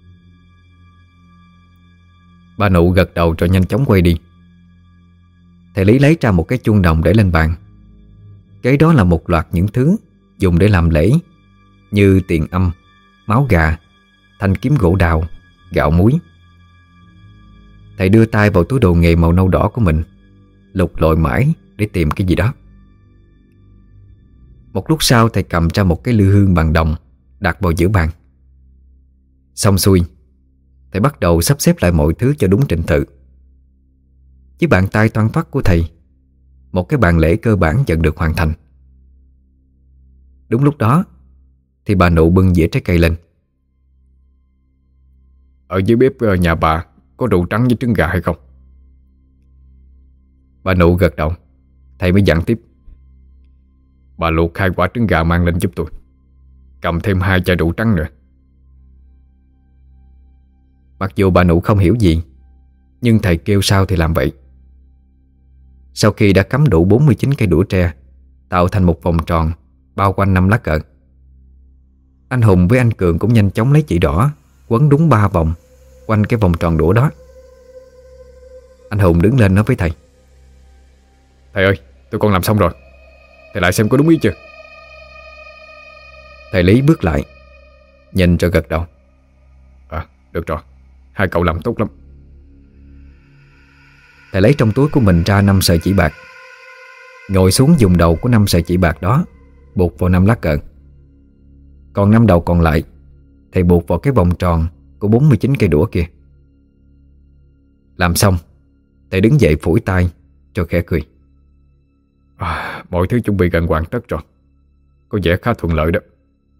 Bà Nụ gật đầu rồi nhanh chóng quay đi. Thầy Lý lấy ra một cái chuông đồng để lên bàn. Kế đó là một loạt những thứ dùng để làm lễ, như tiền âm, máu gà, thanh kiếm gỗ đào, gạo muối. Thầy đưa tay vào túi đồ nghề màu nâu đỏ của mình, lục lọi mãi để tìm cái gì đó. Một lúc sau thầy cầm ra một cái lư hương bằng đồng đặt vào giữa bàn. Xong xuôi, thầy bắt đầu sắp xếp lại mọi thứ cho đúng trình tự. Với bàn tay toan thoắt của thầy, một cái bàn lễ cơ bản dần được hoàn thành. Đúng lúc đó thì bà Nụ bưng dĩa trái cây lên. Ở dưới bếp nhà bà có rượu trắng với trứng gà hay không? Bà Nụ gật đầu. Thầy mới dặn tiếp: Bà luộc hai quả trứng gà mang lên giúp tôi. Cầm thêm hai chai rượu trắng nữa. Mặc dù bà Nụ không hiểu gì, nhưng thầy kêu sao thì làm vậy. Sau khi đã cắm đủ bốn mươi chín cây đũa tre tạo thành một vòng tròn bao quanh năm lá cờ, anh Hùng với anh Cường cũng nhanh chóng lấy chỉ đỏ quấn đúng ba vòng quanh cái vòng tròn đũa đó. Anh Hùng đứng lên nói với thầy: Thầy ơi, tôi con làm xong rồi. Thầy lại xem có đúng ý chưa? Thầy Lý bước lại, nhìn rồi gật đầu: À, được rồi, hai cậu làm tốt lắm. Thầy lấy trong túi của mình ra năm sợi chỉ bạc, ngồi xuống dùng đầu của năm sợi chỉ bạc đó buộc vào năm lá cờ. Còn năm đầu còn lại thầy buộc vào cái vòng tròn của bốn mươi chín cây đũa kia. Làm xong, thầy đứng dậy phủi tay cho khẽ cười: à, Mọi thứ chuẩn bị gần hoàn tất rồi. Có vẻ khá thuận lợi đó.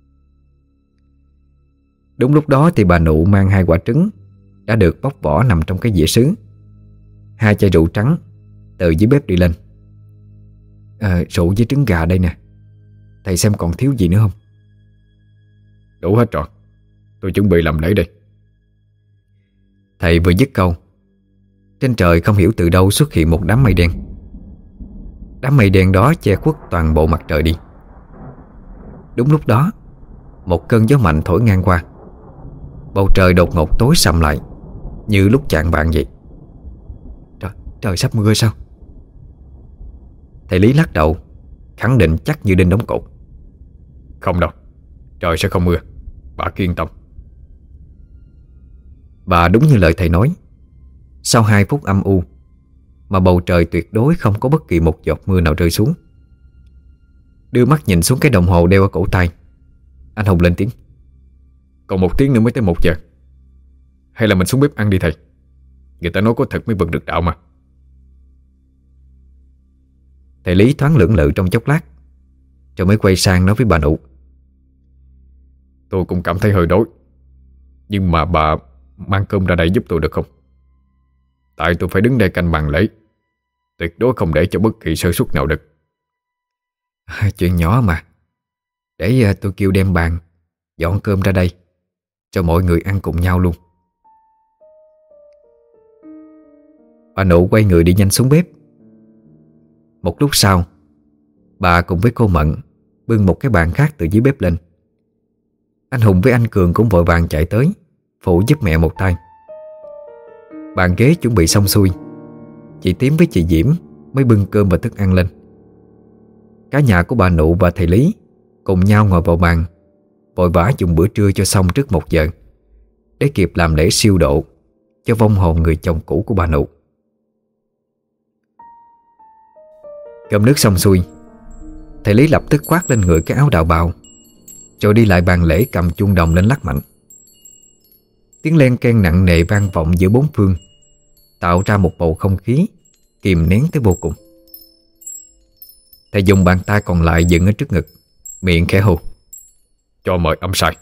Đúng lúc đó thì bà Nụ mang hai quả trứng đã được bóc vỏ nằm trong cái dĩa sứ, hai chai rượu trắng từ dưới bếp đi lên. à, Rượu với trứng gà đây nè, thầy xem còn thiếu gì nữa không? Đủ hết rồi, tôi chuẩn bị làm lễ đây. Thầy vừa dứt câu, trên trời không hiểu từ đâu xuất hiện một đám mây đen. Đám mây đen đó che khuất toàn bộ mặt trời đi. Đúng lúc đó, một cơn gió mạnh thổi ngang qua. Bầu trời đột ngột tối sầm lại, như lúc chạng vạng vậy. Trời, trời sắp mưa sao? Thầy Lý lắc đầu, khẳng định chắc như đinh đóng cột: Không đâu, trời sẽ không mưa, bà cứ yên tâm. Và đúng như lời thầy nói, sau hai phút âm u mà bầu trời tuyệt đối không có bất kỳ một giọt mưa nào rơi xuống. Đưa mắt nhìn xuống cái đồng hồ đeo ở cổ tay, anh Hùng lên tiếng: Còn một tiếng nữa mới tới một giờ. Hay là mình xuống bếp ăn đi thầy. Người ta nói có thật mới vượt được đạo mà. Thầy Lý thoáng lưỡng lự trong chốc lát, rồi mới quay sang nói với bà Nụ: Tôi cũng cảm thấy hơi đói, nhưng mà bà mang cơm ra đây giúp tôi được không? Tại tôi phải đứng đây canh bàn lễ, tuyệt đối không để cho bất kỳ sơ suất nào được. à, Chuyện nhỏ mà. Để tôi kêu đem bàn dọn cơm ra đây, cho mọi người ăn cùng nhau luôn. Bà Nụ quay người đi nhanh xuống bếp. Một lúc sau, bà cùng với cô Mận bưng một cái bàn khác từ dưới bếp lên. Anh Hùng với anh Cường cũng vội vàng chạy tới phụ giúp mẹ một tay. Bàn ghế chuẩn bị xong xuôi, chị Tím với chị Diễm mới bưng cơm và thức ăn lên. Cả nhà của bà Nụ và thầy Lý cùng nhau ngồi vào bàn, vội vã dùng bữa trưa cho xong trước một giờ, để kịp làm lễ siêu độ cho vong hồn người chồng cũ của bà Nụ. Cơm nước xong xuôi, thầy Lý lập tức khoác lên người cái áo đạo bào, rồi đi lại bàn lễ cầm chuông đồng lên lắc mạnh. Tiếng len keng nặng nề vang vọng giữa bốn phương, tạo ra một bầu không khí kìm nén tới vô cùng. Thầy dùng bàn tay còn lại dựng ở trước ngực, miệng khẽ hô: Cho mời âm sai.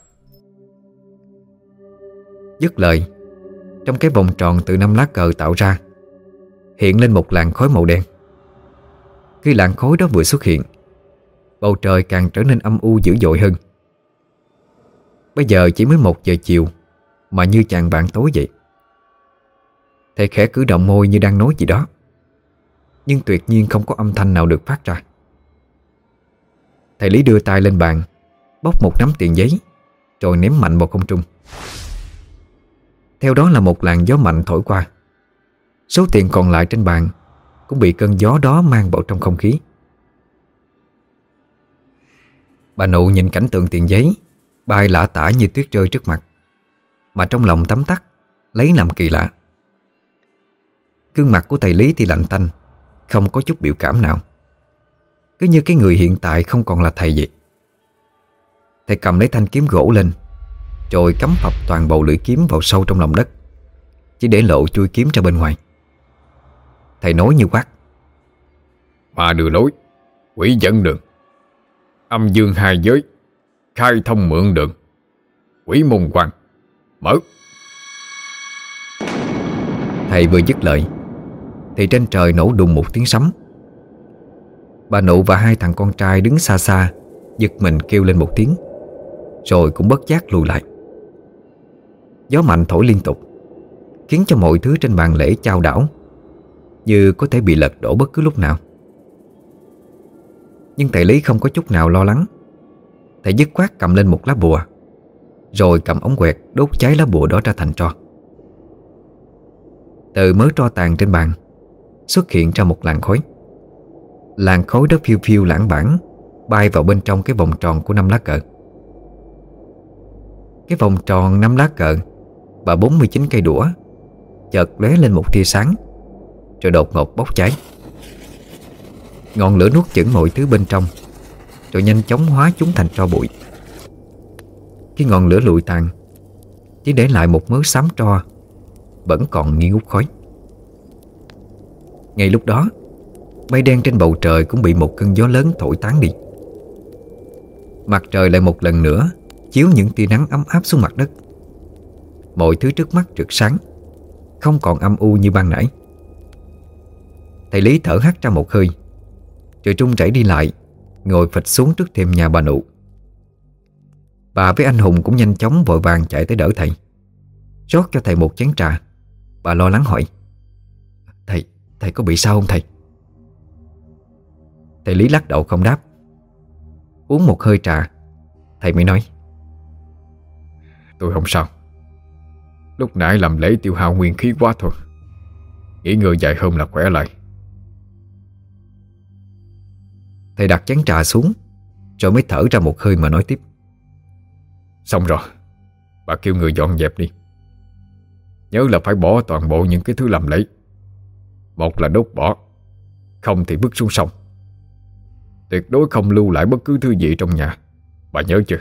Dứt lời, trong cái vòng tròn từ năm lá cờ tạo ra hiện lên một làn khói màu đen. Khi làn khói đó vừa xuất hiện, bầu trời càng trở nên âm u dữ dội hơn. Bây giờ chỉ mới một giờ chiều mà như chạng vạng tối vậy. Thầy khẽ cử động môi như đang nói gì đó, nhưng tuyệt nhiên không có âm thanh nào được phát ra. Thầy Lý đưa tay lên bàn, bóc một nắm tiền giấy, rồi ném mạnh vào không trung. Theo đó là một làn gió mạnh thổi qua. Số tiền còn lại trên bàn cũng bị cơn gió đó mang vào trong không khí. Bà Nụ nhìn cảnh tượng tiền giấy bay lả tả như tuyết rơi trước mặt, mà trong lòng tấm tắc lấy làm kỳ lạ. Gương mặt của thầy Lý thì lạnh tanh, không có chút biểu cảm nào. cứ như cái người hiện tại không còn là thầy vậy. Thầy cầm lấy thanh kiếm gỗ lên, rồi cắm phập toàn bộ lưỡi kiếm vào sâu trong lòng đất, chỉ để lộ chui kiếm ra bên ngoài. Thầy nói như quát: "Ma đưa lối, quỷ dẫn đường, âm dương hai giới, khai thông mượn đường, quỷ môn quan, mở." Thầy vừa dứt lời thì trên trời nổ đùng một tiếng sấm. Bà Nụ và hai thằng con trai đứng xa xa giật mình kêu lên một tiếng, rồi cũng bất giác lùi lại. Gió mạnh thổi liên tục, khiến cho mọi thứ trên bàn lễ chao đảo, như có thể bị lật đổ bất cứ lúc nào. Nhưng thầy Lý không có chút nào lo lắng. Thầy dứt khoát cầm lên một lá bùa, rồi cầm ống quẹt đốt cháy lá bùa đó ra thành tro. Từ mớ tro tàn trên bàn xuất hiện ra một làn khói. Làn khói đó phiêu phiêu lãng đãng bay vào bên trong cái vòng tròn của năm lá cờ. Cái vòng tròn năm lá cờ và bốn mươi chín cây đũa chợt lóe lên một tia sáng, rồi đột ngột bốc cháy. Ngọn lửa nuốt chửng mọi thứ bên trong, rồi nhanh chóng hóa chúng thành tro bụi. Khi ngọn lửa lụi tàn, chỉ để lại một mớ xám tro vẫn còn nghi ngút khói. Ngay lúc đó, mây đen trên bầu trời cũng bị một cơn gió lớn thổi tán đi. Mặt trời lại một lần nữa chiếu những tia nắng ấm áp xuống mặt đất. Mọi thứ trước mắt rực sáng, không còn âm u như ban nãy. Thầy Lý thở hắt ra một hơi, rồi trung chảy đi lại, ngồi phịch xuống trước thềm nhà bà Nụ. Bà với anh Hùng cũng nhanh chóng vội vàng chạy tới đỡ thầy, rót cho thầy một chén trà. Bà lo lắng hỏi: Thầy, thầy có bị sao không thầy? Thầy Lý lắc đầu không đáp. Uống một hơi trà, thầy mới nói: Tôi không sao. Lúc nãy làm lễ tiêu hao nguyên khí quá thôi. Nghỉ ngơi vài hôm là khỏe lại. Thầy đặt chén trà xuống, rồi mới thở ra một hơi mà nói tiếp: Xong rồi, bà kêu người dọn dẹp đi. Nhớ là phải bỏ toàn bộ những cái thứ làm lễ. Một là đốt bỏ, không thì vứt xuống sông. Tuyệt đối không lưu lại bất cứ thứ gì trong nhà. Bà nhớ chưa?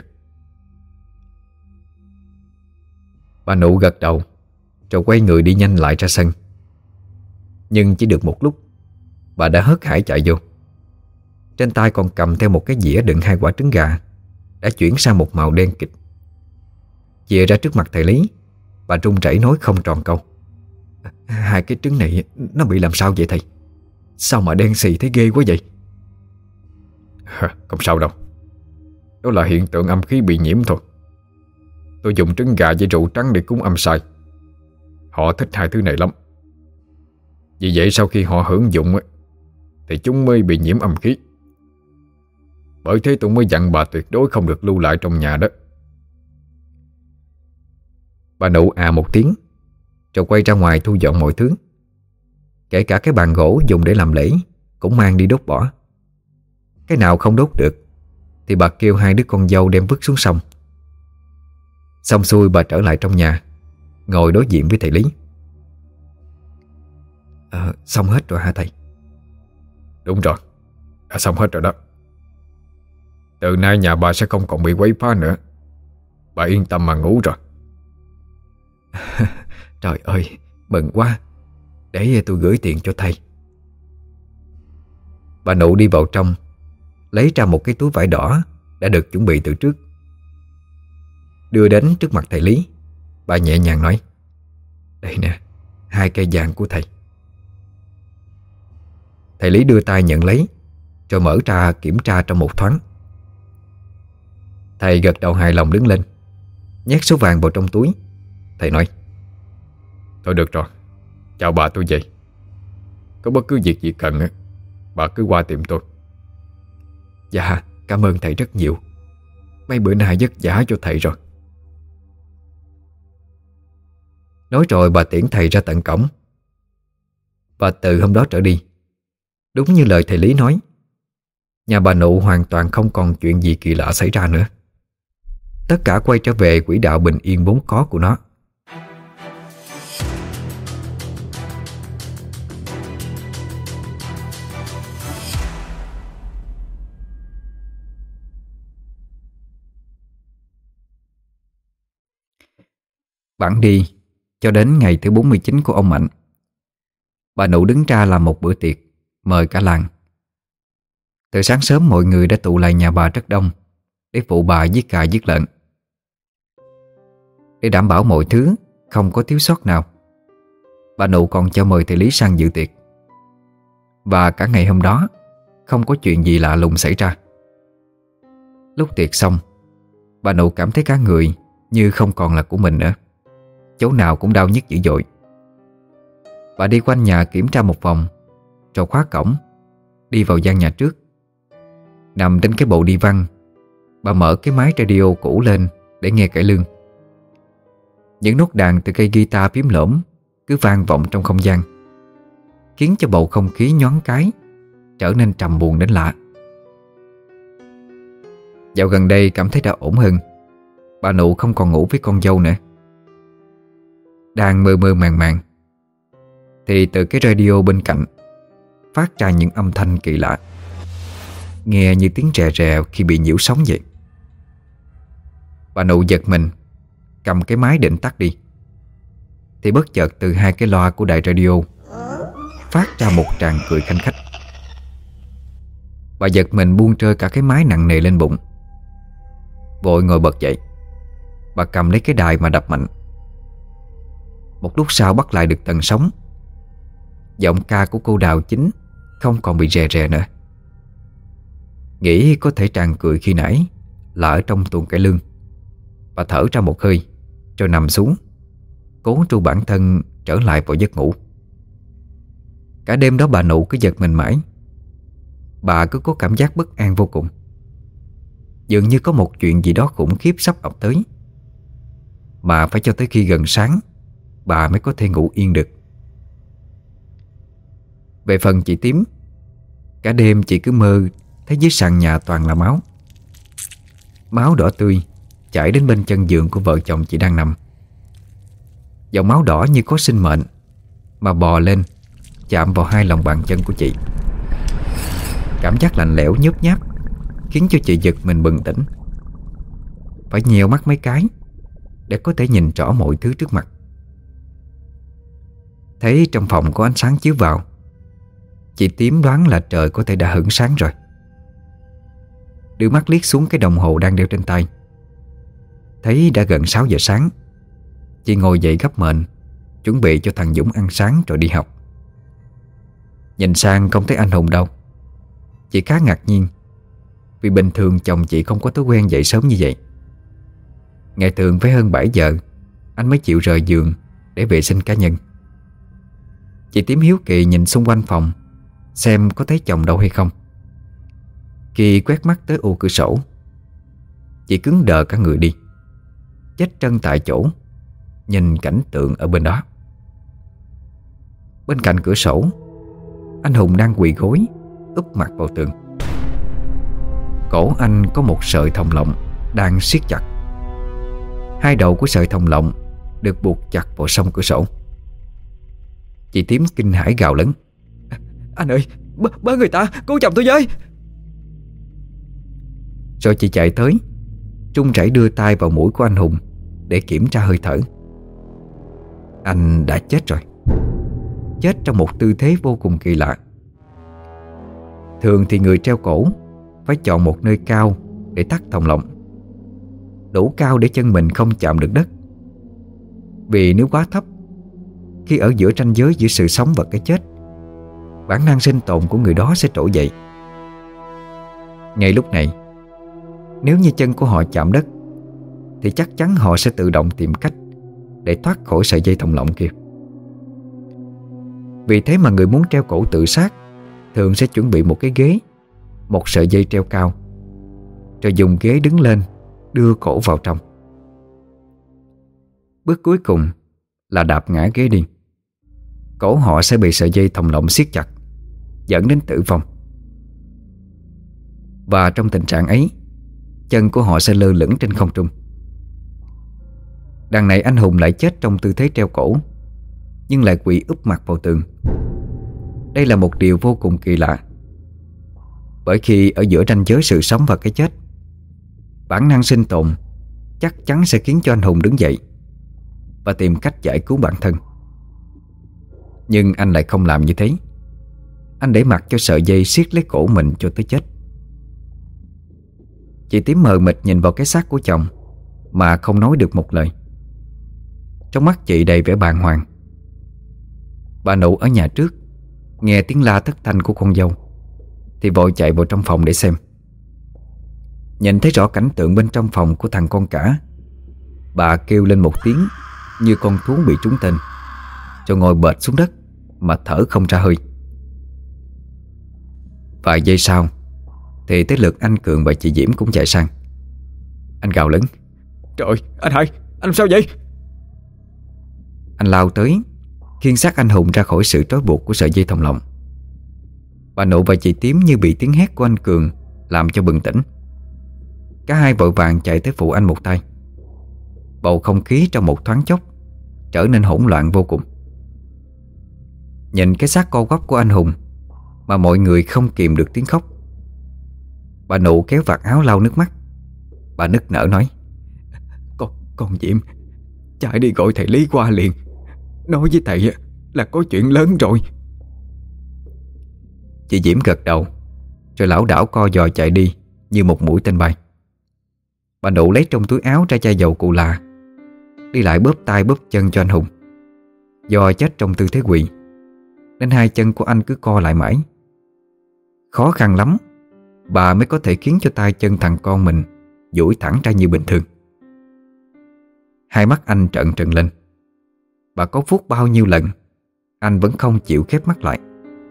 Bà Nụ gật đầu, rồi quay người đi nhanh lại ra sân. Nhưng chỉ được một lúc, bà đã hớt hải chạy vô. Trên tay còn cầm theo một cái dĩa đựng hai quả trứng gà đã chuyển sang một màu đen kịt. Chìa ra trước mặt thầy Lý, bà run rẩy nói không tròn câu: Hai cái trứng này nó bị làm sao vậy thầy? Sao mà đen xì thấy ghê quá vậy? Không sao đâu. Đó là hiện tượng âm khí bị nhiễm thôi. Tôi dùng trứng gà với rượu trắng để cúng âm sai. Họ thích hai thứ này lắm. Vì vậy sau khi họ hưởng dụng thì chúng mới bị nhiễm âm khí. Bởi thế tôi mới dặn bà tuyệt đối không được lưu lại trong nhà đó. Bà Nụ à một tiếng, rồi quay ra ngoài thu dọn mọi thứ. Kể cả cái bàn gỗ dùng để làm lễ cũng mang đi đốt bỏ. Cái nào không đốt được thì bà kêu hai đứa con dâu đem vứt xuống sông. Xong xuôi bà trở lại trong nhà, ngồi đối diện với thầy Lý. à, Xong hết rồi hả thầy? Đúng rồi, đã xong hết rồi đó. Từ nay nhà bà sẽ không còn bị quấy phá nữa. Bà yên tâm mà ngủ rồi. Trời ơi, mừng quá. Để tôi gửi tiền cho thầy. Bà Nụ đi vào trong, lấy ra một cái túi vải đỏ đã được chuẩn bị từ trước, đưa đến trước mặt thầy Lý. Bà nhẹ nhàng nói: Đây nè, hai cây vàng của thầy. Thầy Lý đưa tay nhận lấy, rồi mở ra kiểm tra trong một thoáng. Thầy gật đầu hài lòng đứng lên, nhét số vàng vào trong túi. Thầy nói: Thôi được rồi, chào bà, tôi vậy. Có bất cứ việc gì cần bà cứ qua tìm tôi. Dạ, cảm ơn thầy rất nhiều. Mấy bữa nay vất vả cho thầy rồi. Nói rồi bà tiễn thầy ra tận cổng. Và từ hôm đó trở đi, đúng như lời thầy Lý nói, nhà bà Nụ hoàn toàn không còn chuyện gì kỳ lạ xảy ra nữa. Tất cả quay trở về quỹ đạo bình yên vốn có của nó. Bẵng đi cho đến ngày thứ bốn mươi chín của ông Mạnh, bà Nụ đứng ra làm một bữa tiệc mời cả làng. Từ sáng sớm mọi người đã tụ lại nhà bà rất đông để phụ bà giết gà giết lợn. Để đảm bảo mọi thứ không có thiếu sót nào, bà Nụ còn cho mời thầy Lý sang dự tiệc. Và cả ngày hôm đó không có chuyện gì lạ lùng xảy ra. Lúc tiệc xong, bà Nụ cảm thấy cả người như không còn là của mình nữa. Chỗ nào cũng đau nhức dữ dội. Bà đi quanh nhà kiểm tra một vòng, rồi khóa cổng, đi vào gian nhà trước. Nằm trên cái bộ đi văn, bà mở cái máy radio cũ lên để nghe cải lương. Những nốt đàn từ cây guitar phím lổm cứ vang vọng trong không gian, khiến cho bầu không khí nhoáng cái trở nên trầm buồn đến lạ. Dạo gần đây cảm thấy đã ổn hơn, bà Nụ không còn ngủ với con dâu nữa. Đang mơ mơ màng màng thì từ cái radio bên cạnh phát ra những âm thanh kỳ lạ, nghe như tiếng rè rè khi bị nhiễu sóng vậy. Bà Nụ giật mình, cầm cái máy định tắt đi, thì bất chợt từ hai cái loa của đài radio phát ra một tràng cười khanh khách. Bà giật mình buông trơi cả cái máy nặng nề lên bụng, vội ngồi bật dậy. Bà cầm lấy cái đài mà đập mạnh. Một lúc sau bắt lại được tần sóng. Giọng ca của cô Đào Chính không còn bị rè rè nữa. Nghĩ có thể tràng cười khi nãy là ở trong tuồng cải lương, bà thở ra một hơi rồi nằm xuống, cố tru bản thân trở lại vào giấc ngủ. Cả đêm đó bà Nụ cứ giật mình mãi. Bà cứ có cảm giác bất an vô cùng, dường như có một chuyện gì đó khủng khiếp sắp ập tới, mà phải cho tới khi gần sáng bà mới có thể ngủ yên được. Về phần chị Tím, cả đêm chị cứ mơ thấy dưới sàn nhà toàn là máu. Máu đỏ tươi chảy đến bên chân giường của vợ chồng chị đang nằm. Dòng máu đỏ như có sinh mệnh mà bò lên, chạm vào hai lòng bàn chân của chị. Cảm giác lạnh lẽo nhớp nháp khiến cho chị giật mình bừng tỉnh, phải nheo mắt mấy cái để có thể nhìn rõ mọi thứ trước mặt. Thấy trong phòng có ánh sáng chiếu vào, chị Tím đoán là trời có thể đã hửng sáng rồi. Đưa mắt liếc xuống cái đồng hồ đang đeo trên tay, thấy đã gần sáu giờ sáng. Chị ngồi dậy gấp mền, chuẩn bị cho thằng Dũng ăn sáng rồi đi học. Nhìn sang không thấy anh Hùng đâu. Chị khá ngạc nhiên, vì bình thường chồng chị không có thói quen dậy sớm như vậy. Ngày thường phải hơn bảy giờ anh mới chịu rời giường để vệ sinh cá nhân. Chị Tím hiếu kỳ nhìn xung quanh phòng xem có thấy chồng đâu hay không. Khi quét mắt tới ô cửa sổ, chị cứng đờ cả người đi, chết chân tại chỗ, nhìn cảnh tượng ở bên đó. Bên cạnh cửa sổ, anh Hùng đang quỳ gối úp mặt vào tường. Cổ anh có một sợi thòng lọng đang siết chặt. Hai đầu của sợi thòng lọng được buộc chặt vào song cửa sổ. Chị Tím kinh hãi gào lớn: "Anh ơi, bớ, bớ người ta, cứu chồng tôi với!" Rồi chị chạy tới, trung chảy đưa tay vào mũi của anh Hùng để kiểm tra hơi thở. Anh đã chết rồi, chết trong một tư thế vô cùng kỳ lạ. Thường thì người treo cổ phải chọn một nơi cao để thắt thòng lọng, đủ cao để chân mình không chạm được đất. Vì nếu quá thấp, khi ở giữa ranh giới giữa sự sống và cái chết, bản năng sinh tồn của người đó sẽ trỗi dậy. Ngay lúc này, nếu như chân của họ chạm đất thì chắc chắn họ sẽ tự động tìm cách để thoát khỏi sợi dây thòng lọng kia. Vì thế mà người muốn treo cổ tự sát thường sẽ chuẩn bị một cái ghế, một sợi dây treo cao, rồi dùng ghế đứng lên, đưa cổ vào trong. Bước cuối cùng là đạp ngã ghế đi. Cổ họ sẽ bị sợi dây thòng lọng siết chặt, dẫn đến tử vong. Và trong tình trạng ấy, chân của họ sẽ lơ lửng trên không trung. Đằng này anh Hùng lại chết trong tư thế treo cổ, nhưng lại quỳ úp mặt vào tường. Đây là một điều vô cùng kỳ lạ, bởi khi ở giữa ranh giới sự sống và cái chết, bản năng sinh tồn chắc chắn sẽ khiến cho anh Hùng đứng dậy và tìm cách giải cứu bản thân. Nhưng anh lại không làm như thế. Anh để mặc cho sợi dây siết lấy cổ mình cho tới chết. Chị Tím mờ mịt nhìn vào cái xác của chồng mà không nói được một lời. Trong mắt chị đầy vẻ bàng hoàng. Bà Nụ ở nhà trước nghe tiếng la thất thanh của con dâu thì vội chạy vào trong phòng để xem. Nhìn thấy rõ cảnh tượng bên trong phòng của thằng con cả, bà kêu lên một tiếng như con thú bị trúng tên, rồi ngồi bệt xuống đất mà thở không ra hơi. Vài giây sau thì tới lượt anh Cường và chị Diễm cũng chạy sang. Anh gào lớn: Trời ơi, anh Hai, anh làm sao vậy? Anh lao tới khiêng xác anh Hùng ra khỏi sự trói buộc của sợi dây thòng lọng. Bà Nụ và chị Tím như bị tiếng hét của anh Cường làm cho bừng tỉnh. Cả hai vội vàng chạy tới phụ anh một tay. Bầu không khí trong một thoáng chốc trở nên hỗn loạn vô cùng. Nhìn cái xác co quắp của anh Hùng mà mọi người không kìm được tiếng khóc. Bà Nụ kéo vạt áo lau nước mắt. Bà nức nở nói: Con, con Diễm, chạy đi gọi thầy Lý qua liền. Nói với thầy là có chuyện lớn rồi. Chị Diễm gật đầu, rồi lảo đảo co giò chạy đi như một mũi tên bay. Bà Nụ lấy trong túi áo ra chai dầu cụ là, đi lại bóp tay bóp chân cho anh Hùng. Do chết trong tư thế quỳ nên hai chân của anh cứ co lại mãi. Khó khăn lắm bà mới có thể khiến cho tay chân thằng con mình duỗi thẳng ra như bình thường. Hai mắt anh trợn trừng lên. Bà có vuốt bao nhiêu lần anh vẫn không chịu khép mắt lại.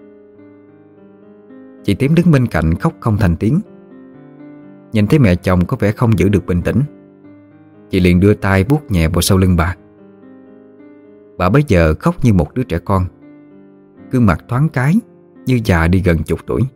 Chị Tím đứng bên cạnh khóc không thành tiếng. Nhìn thấy mẹ chồng có vẻ không giữ được bình tĩnh, chị liền đưa tay vuốt nhẹ vào sau lưng bà. Bà bấy giờ khóc như một đứa trẻ con, gương mặt thoáng cái như già đi gần chục tuổi.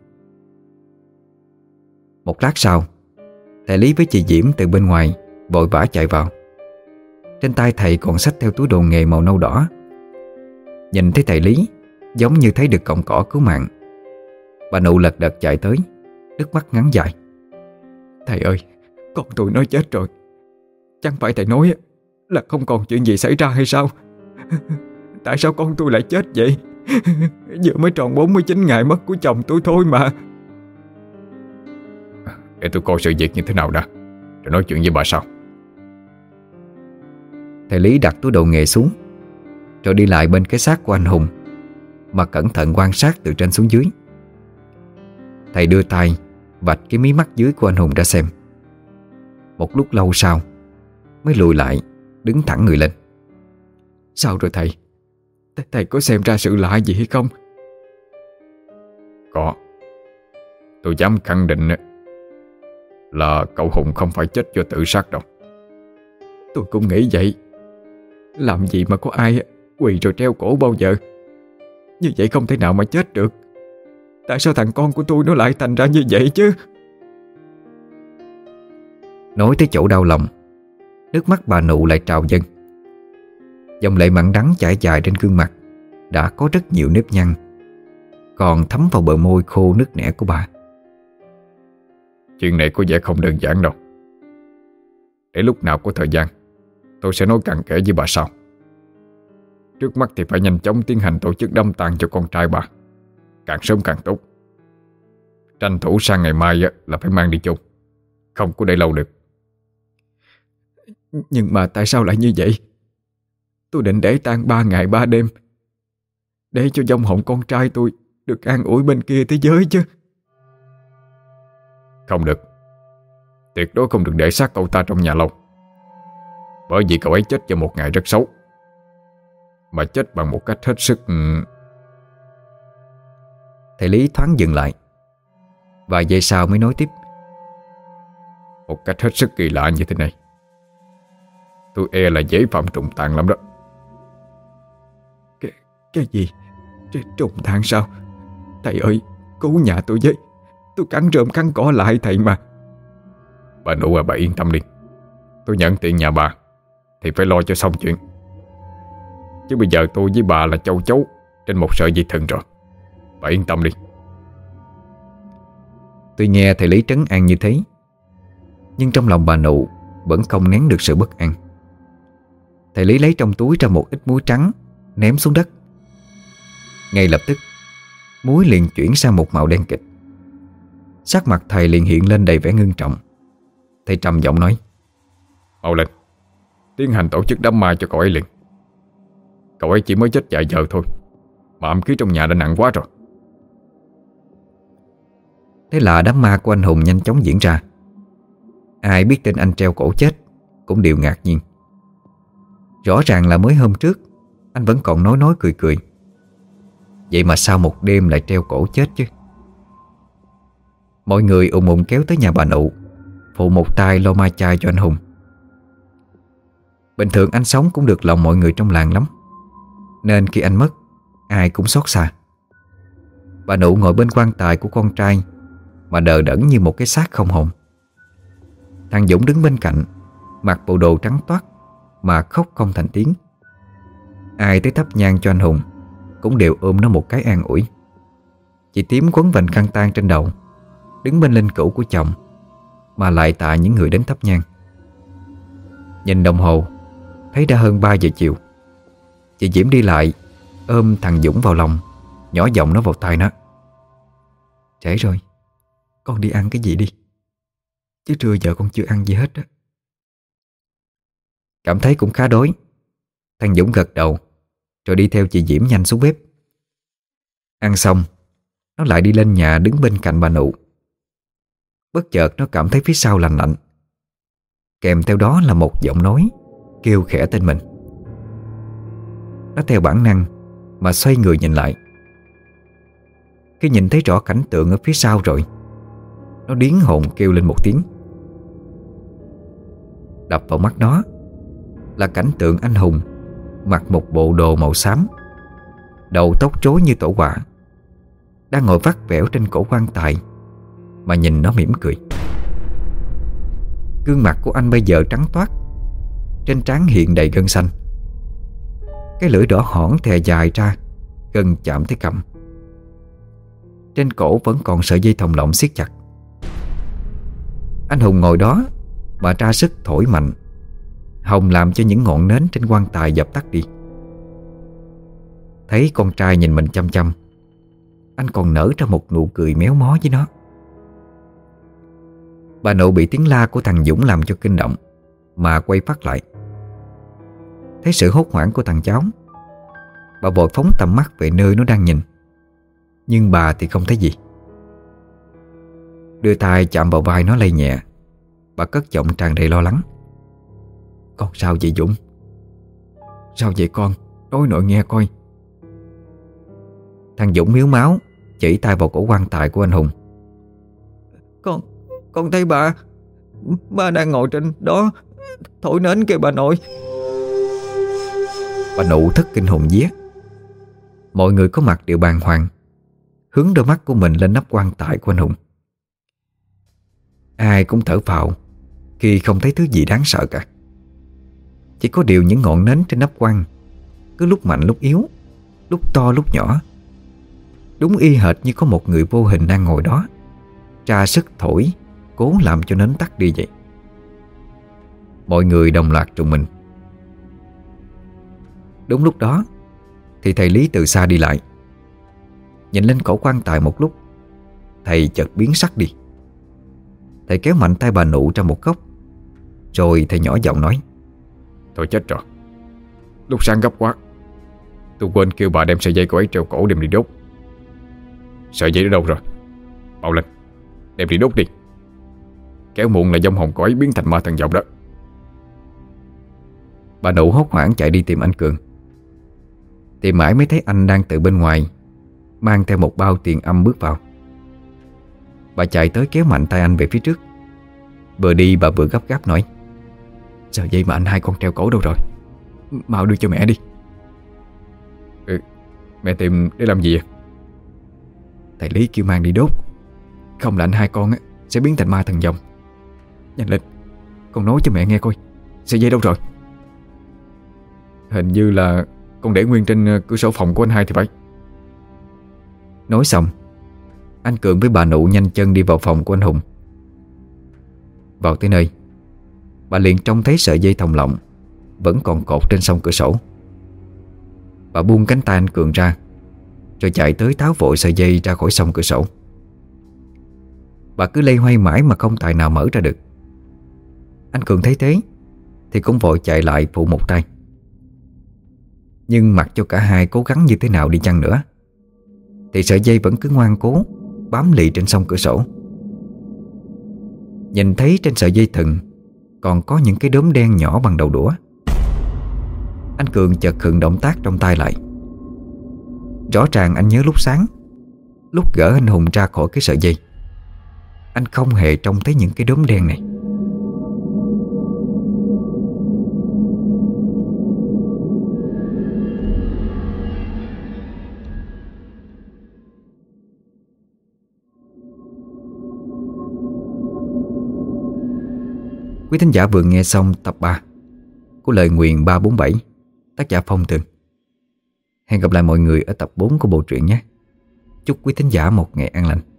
Một lát sau, thầy Lý với chị Diễm từ bên ngoài vội vã chạy vào. Trên tay thầy còn xách theo túi đồ nghề màu nâu đỏ. Nhìn thấy thầy Lý giống như thấy được cọng cỏ cứu mạng. Bà Nụ lật đật chạy tới, nước mắt ngắn dài: Thầy ơi, con tôi nó chết rồi. Chẳng phải thầy nói là không còn chuyện gì xảy ra hay sao? Tại sao con tôi lại chết vậy? Vừa mới tròn bốn mươi chín ngày mất của chồng tôi thôi mà. Để tôi coi sự việc như thế nào đã, rồi nói chuyện với bà sau. Thầy Lý đặt túi đồ nghề xuống, rồi đi lại bên cái xác của anh Hùng mà cẩn thận quan sát từ trên xuống dưới. Thầy đưa tay vạch cái mí mắt dưới của anh Hùng ra xem. Một lúc lâu sau mới lùi lại, đứng thẳng người lên. Sao rồi thầy? Th Thầy có xem ra sự lạ gì hay không? Có. Tôi dám khẳng định là cậu Hùng không phải chết do tự sát đâu. Tôi cũng nghĩ vậy. Làm gì mà có ai quỳ rồi treo cổ bao giờ? Như vậy không thể nào mà chết được. Tại sao thằng con của tôi nó lại thành ra như vậy chứ? Nói tới chỗ đau lòng, nước mắt bà Nụ lại trào dâng. Dòng lệ mặn đắng chảy dài trên gương mặt đã có rất nhiều nếp nhăn, còn thấm vào bờ môi khô nứt nẻ của bà. Chuyện này có vẻ không đơn giản đâu. Để lúc nào có thời gian tôi sẽ nói cặn kẽ với bà sau. Trước mắt thì phải nhanh chóng tiến hành tổ chức đám tang cho con trai bà, càng sớm càng tốt. Tranh thủ sang ngày mai là phải mang đi chôn, không có để lâu được. Nhưng mà tại sao lại như vậy? Tôi định để tang ba ngày ba đêm, để cho vong hồn con trai tôi được an ủi bên kia thế giới chứ. Không được. Tuyệt đối không được để xác cậu ta trong nhà lâu. Bởi vì cậu ấy chết vào một ngày rất xấu, mà chết bằng một cách hết sức... Thầy Lý thoáng dừng lại, vài giây sau mới nói tiếp. Một cách hết sức kỳ lạ như thế này. Tôi e là dễ phạm trùng tàn lắm đó. Cái, cái gì? Trùng tàn sao? Thầy ơi, cứu nhà tôi với. Tôi cắn rơm cắn cỏ lại thầy mà. Bà Nụ à, bà yên tâm đi. Tôi nhận tiền nhà bà thì phải lo cho xong chuyện. Chứ bây giờ tôi với bà là châu chấu trên một sợi dây thừng rồi. Bà yên tâm đi. Tuy nghe thầy Lý trấn an như thế, nhưng trong lòng bà Nụ vẫn không nén được sự bất an. Thầy Lý lấy trong túi ra một ít muối trắng, ném xuống đất. Ngay lập tức muối liền chuyển sang một màu đen kịt. Sắc mặt thầy liền hiện lên đầy vẻ ngưng trọng. Thầy trầm giọng nói: Mau lên, tiến hành tổ chức đám ma cho cậu ấy liền. Cậu ấy chỉ mới chết vài giờ thôi mà âm khí trong nhà đã nặng quá rồi. Thế là đám ma của anh Hùng nhanh chóng diễn ra. Ai biết tin anh treo cổ chết cũng đều ngạc nhiên. Rõ ràng là mới hôm trước anh vẫn còn nói nói cười cười, vậy mà sau một đêm lại treo cổ chết chứ. Mọi người ùn ùn kéo tới nhà bà Nụ, phụ một tay lo ma chay cho anh Hùng. Bình thường anh sống cũng được lòng mọi người trong làng lắm, nên khi anh mất, ai cũng xót xa. Bà Nụ ngồi bên quan tài của con trai mà đờ đẫn như một cái xác không hồn. Thằng Dũng đứng bên cạnh, mặc bộ đồ trắng toát mà khóc không thành tiếng. Ai tới thắp nhang cho anh Hùng cũng đều ôm nó một cái an ủi. Chị Tím quấn vành khăn tang trên đầu, đứng bên linh cữu của chồng mà lại tạ những người đến thắp nhang. Nhìn đồng hồ, thấy đã hơn ba giờ chiều. Chị Diễm đi lại, ôm thằng Dũng vào lòng, nhỏ giọng nói vào tai nó: Trễ rồi, con đi ăn cái gì đi, chứ trưa giờ con chưa ăn gì hết á. Cảm thấy cũng khá đói, thằng Dũng gật đầu rồi đi theo chị Diễm nhanh xuống bếp. Ăn xong, nó lại đi lên nhà đứng bên cạnh bà Nụ. Bất chợt nó cảm thấy phía sau lạnh lạnh, kèm theo đó là một giọng nói kêu khẽ tên mình. Nó theo bản năng mà xoay người nhìn lại. Khi nhìn thấy rõ cảnh tượng ở phía sau rồi, nó điếng hồn kêu lên một tiếng. Đập vào mắt nó là cảnh tượng anh Hùng mặc một bộ đồ màu xám, đầu tóc rối như tổ quạ, đang ngồi vắt vẻo trên cổ quan tài mà nhìn nó mỉm cười. Gương mặt của anh bây giờ trắng toát, trên trán hiện đầy gân xanh. Cái lưỡi đỏ hỏn thè dài ra gần chạm tới cằm. Trên cổ vẫn còn sợi dây thòng lọng siết chặt. Anh Hùng ngồi đó mà ra sức thổi mạnh, hòng làm cho những ngọn nến trên quan tài dập tắt đi. Thấy con trai nhìn mình chăm chăm, anh còn nở ra một nụ cười méo mó với nó. Bà Nụ bị tiếng la của thằng Dũng làm cho kinh động mà quay phát lại. Thấy sự hốt hoảng của thằng cháu, bà vội phóng tầm mắt về nơi nó đang nhìn. Nhưng bà thì không thấy gì. Đưa tay chạm vào vai nó lay nhẹ, bà cất giọng tràn đầy lo lắng: Con sao vậy Dũng? Sao vậy con? Nói nội nghe coi. Thằng Dũng miếu máu chỉ tay vào cổ quan tài của anh Hùng. Con, con thấy bà Bà đang ngồi trên đó thổi nến kìa bà nội. Bà Nụ thất kinh hồn vía. Mọi người có mặt đều bàng hoàng, hướng đôi mắt của mình lên nắp quan tài của anh Hùng. Ai cũng thở phào khi không thấy thứ gì đáng sợ cả. Chỉ có điều những ngọn nến trên nắp quan cứ lúc mạnh lúc yếu, lúc to lúc nhỏ, đúng y hệt như có một người vô hình đang ngồi đó, ra sức thổi, cố làm cho nến tắt đi vậy. Mọi người đồng loạt trùng mình. Đúng lúc đó thì thầy Lý từ xa đi lại. Nhìn lên cổ quan tài một lúc, thầy chợt biến sắc đi. Thầy kéo mạnh tay bà Nụ ra một góc, rồi thầy nhỏ giọng nói: Thôi chết rồi, lúc sáng gấp quá, tôi quên kêu bà đem sợi dây của ấy treo cổ đem đi đốt. Sợi dây ở đâu rồi? Mau lên, đem đi đốt đi. Kéo muộn là vong hồn của ấy biến thành ma thần vọng đó. Bà Nụ hốt hoảng chạy đi tìm anh Cường. Thì mãi mới thấy anh đang từ bên ngoài mang theo một bao tiền âm bước vào. Bà chạy tới kéo mạnh tay anh về phía trước. Vừa đi bà vừa gấp gáp nói: Sợi dây mà anh hai con treo cổ đâu rồi? Mau đưa cho mẹ đi. Ừ, mẹ tìm để làm gì vậy? Thầy Lý kêu mang đi đốt, không là anh hai con á sẽ biến thành ma thần vong. Nhanh lên, con nói cho mẹ nghe coi, sợi dây đâu rồi? Hình như là con để nguyên trên cửa sổ phòng của anh hai thì phải. Nói xong, anh Cường với bà Nụ nhanh chân đi vào phòng của anh Hùng. Vào tới nơi, bà liền trông thấy sợi dây thòng lọng vẫn còn cột trên song cửa sổ. Bà buông cánh tay anh Cường ra, rồi chạy tới tháo vội sợi dây ra khỏi song cửa sổ. Bà cứ loay hoay mãi mà không tài nào mở ra được. Anh Cường thấy thế thì cũng vội chạy lại phụ một tay. Nhưng mặc cho cả hai cố gắng như thế nào đi chăng nữa thì sợi dây vẫn cứ ngoan cố bám lì trên song cửa sổ. Nhìn thấy trên sợi dây thừng còn có những cái đốm đen nhỏ bằng đầu đũa. Anh Cường chợt khựng động tác trong tay lại. Rõ ràng anh nhớ lúc sáng, lúc gỡ anh Hùng ra khỏi cái sợi dây, anh không hề trông thấy những cái đốm đen này. Quý thính giả vừa nghe xong tập ba của Lời Nguyền ba bốn bảy, tác giả Phong Tường. Hẹn gặp lại mọi người ở tập bốn của bộ truyện nhé. Chúc quý thính giả một ngày an lành.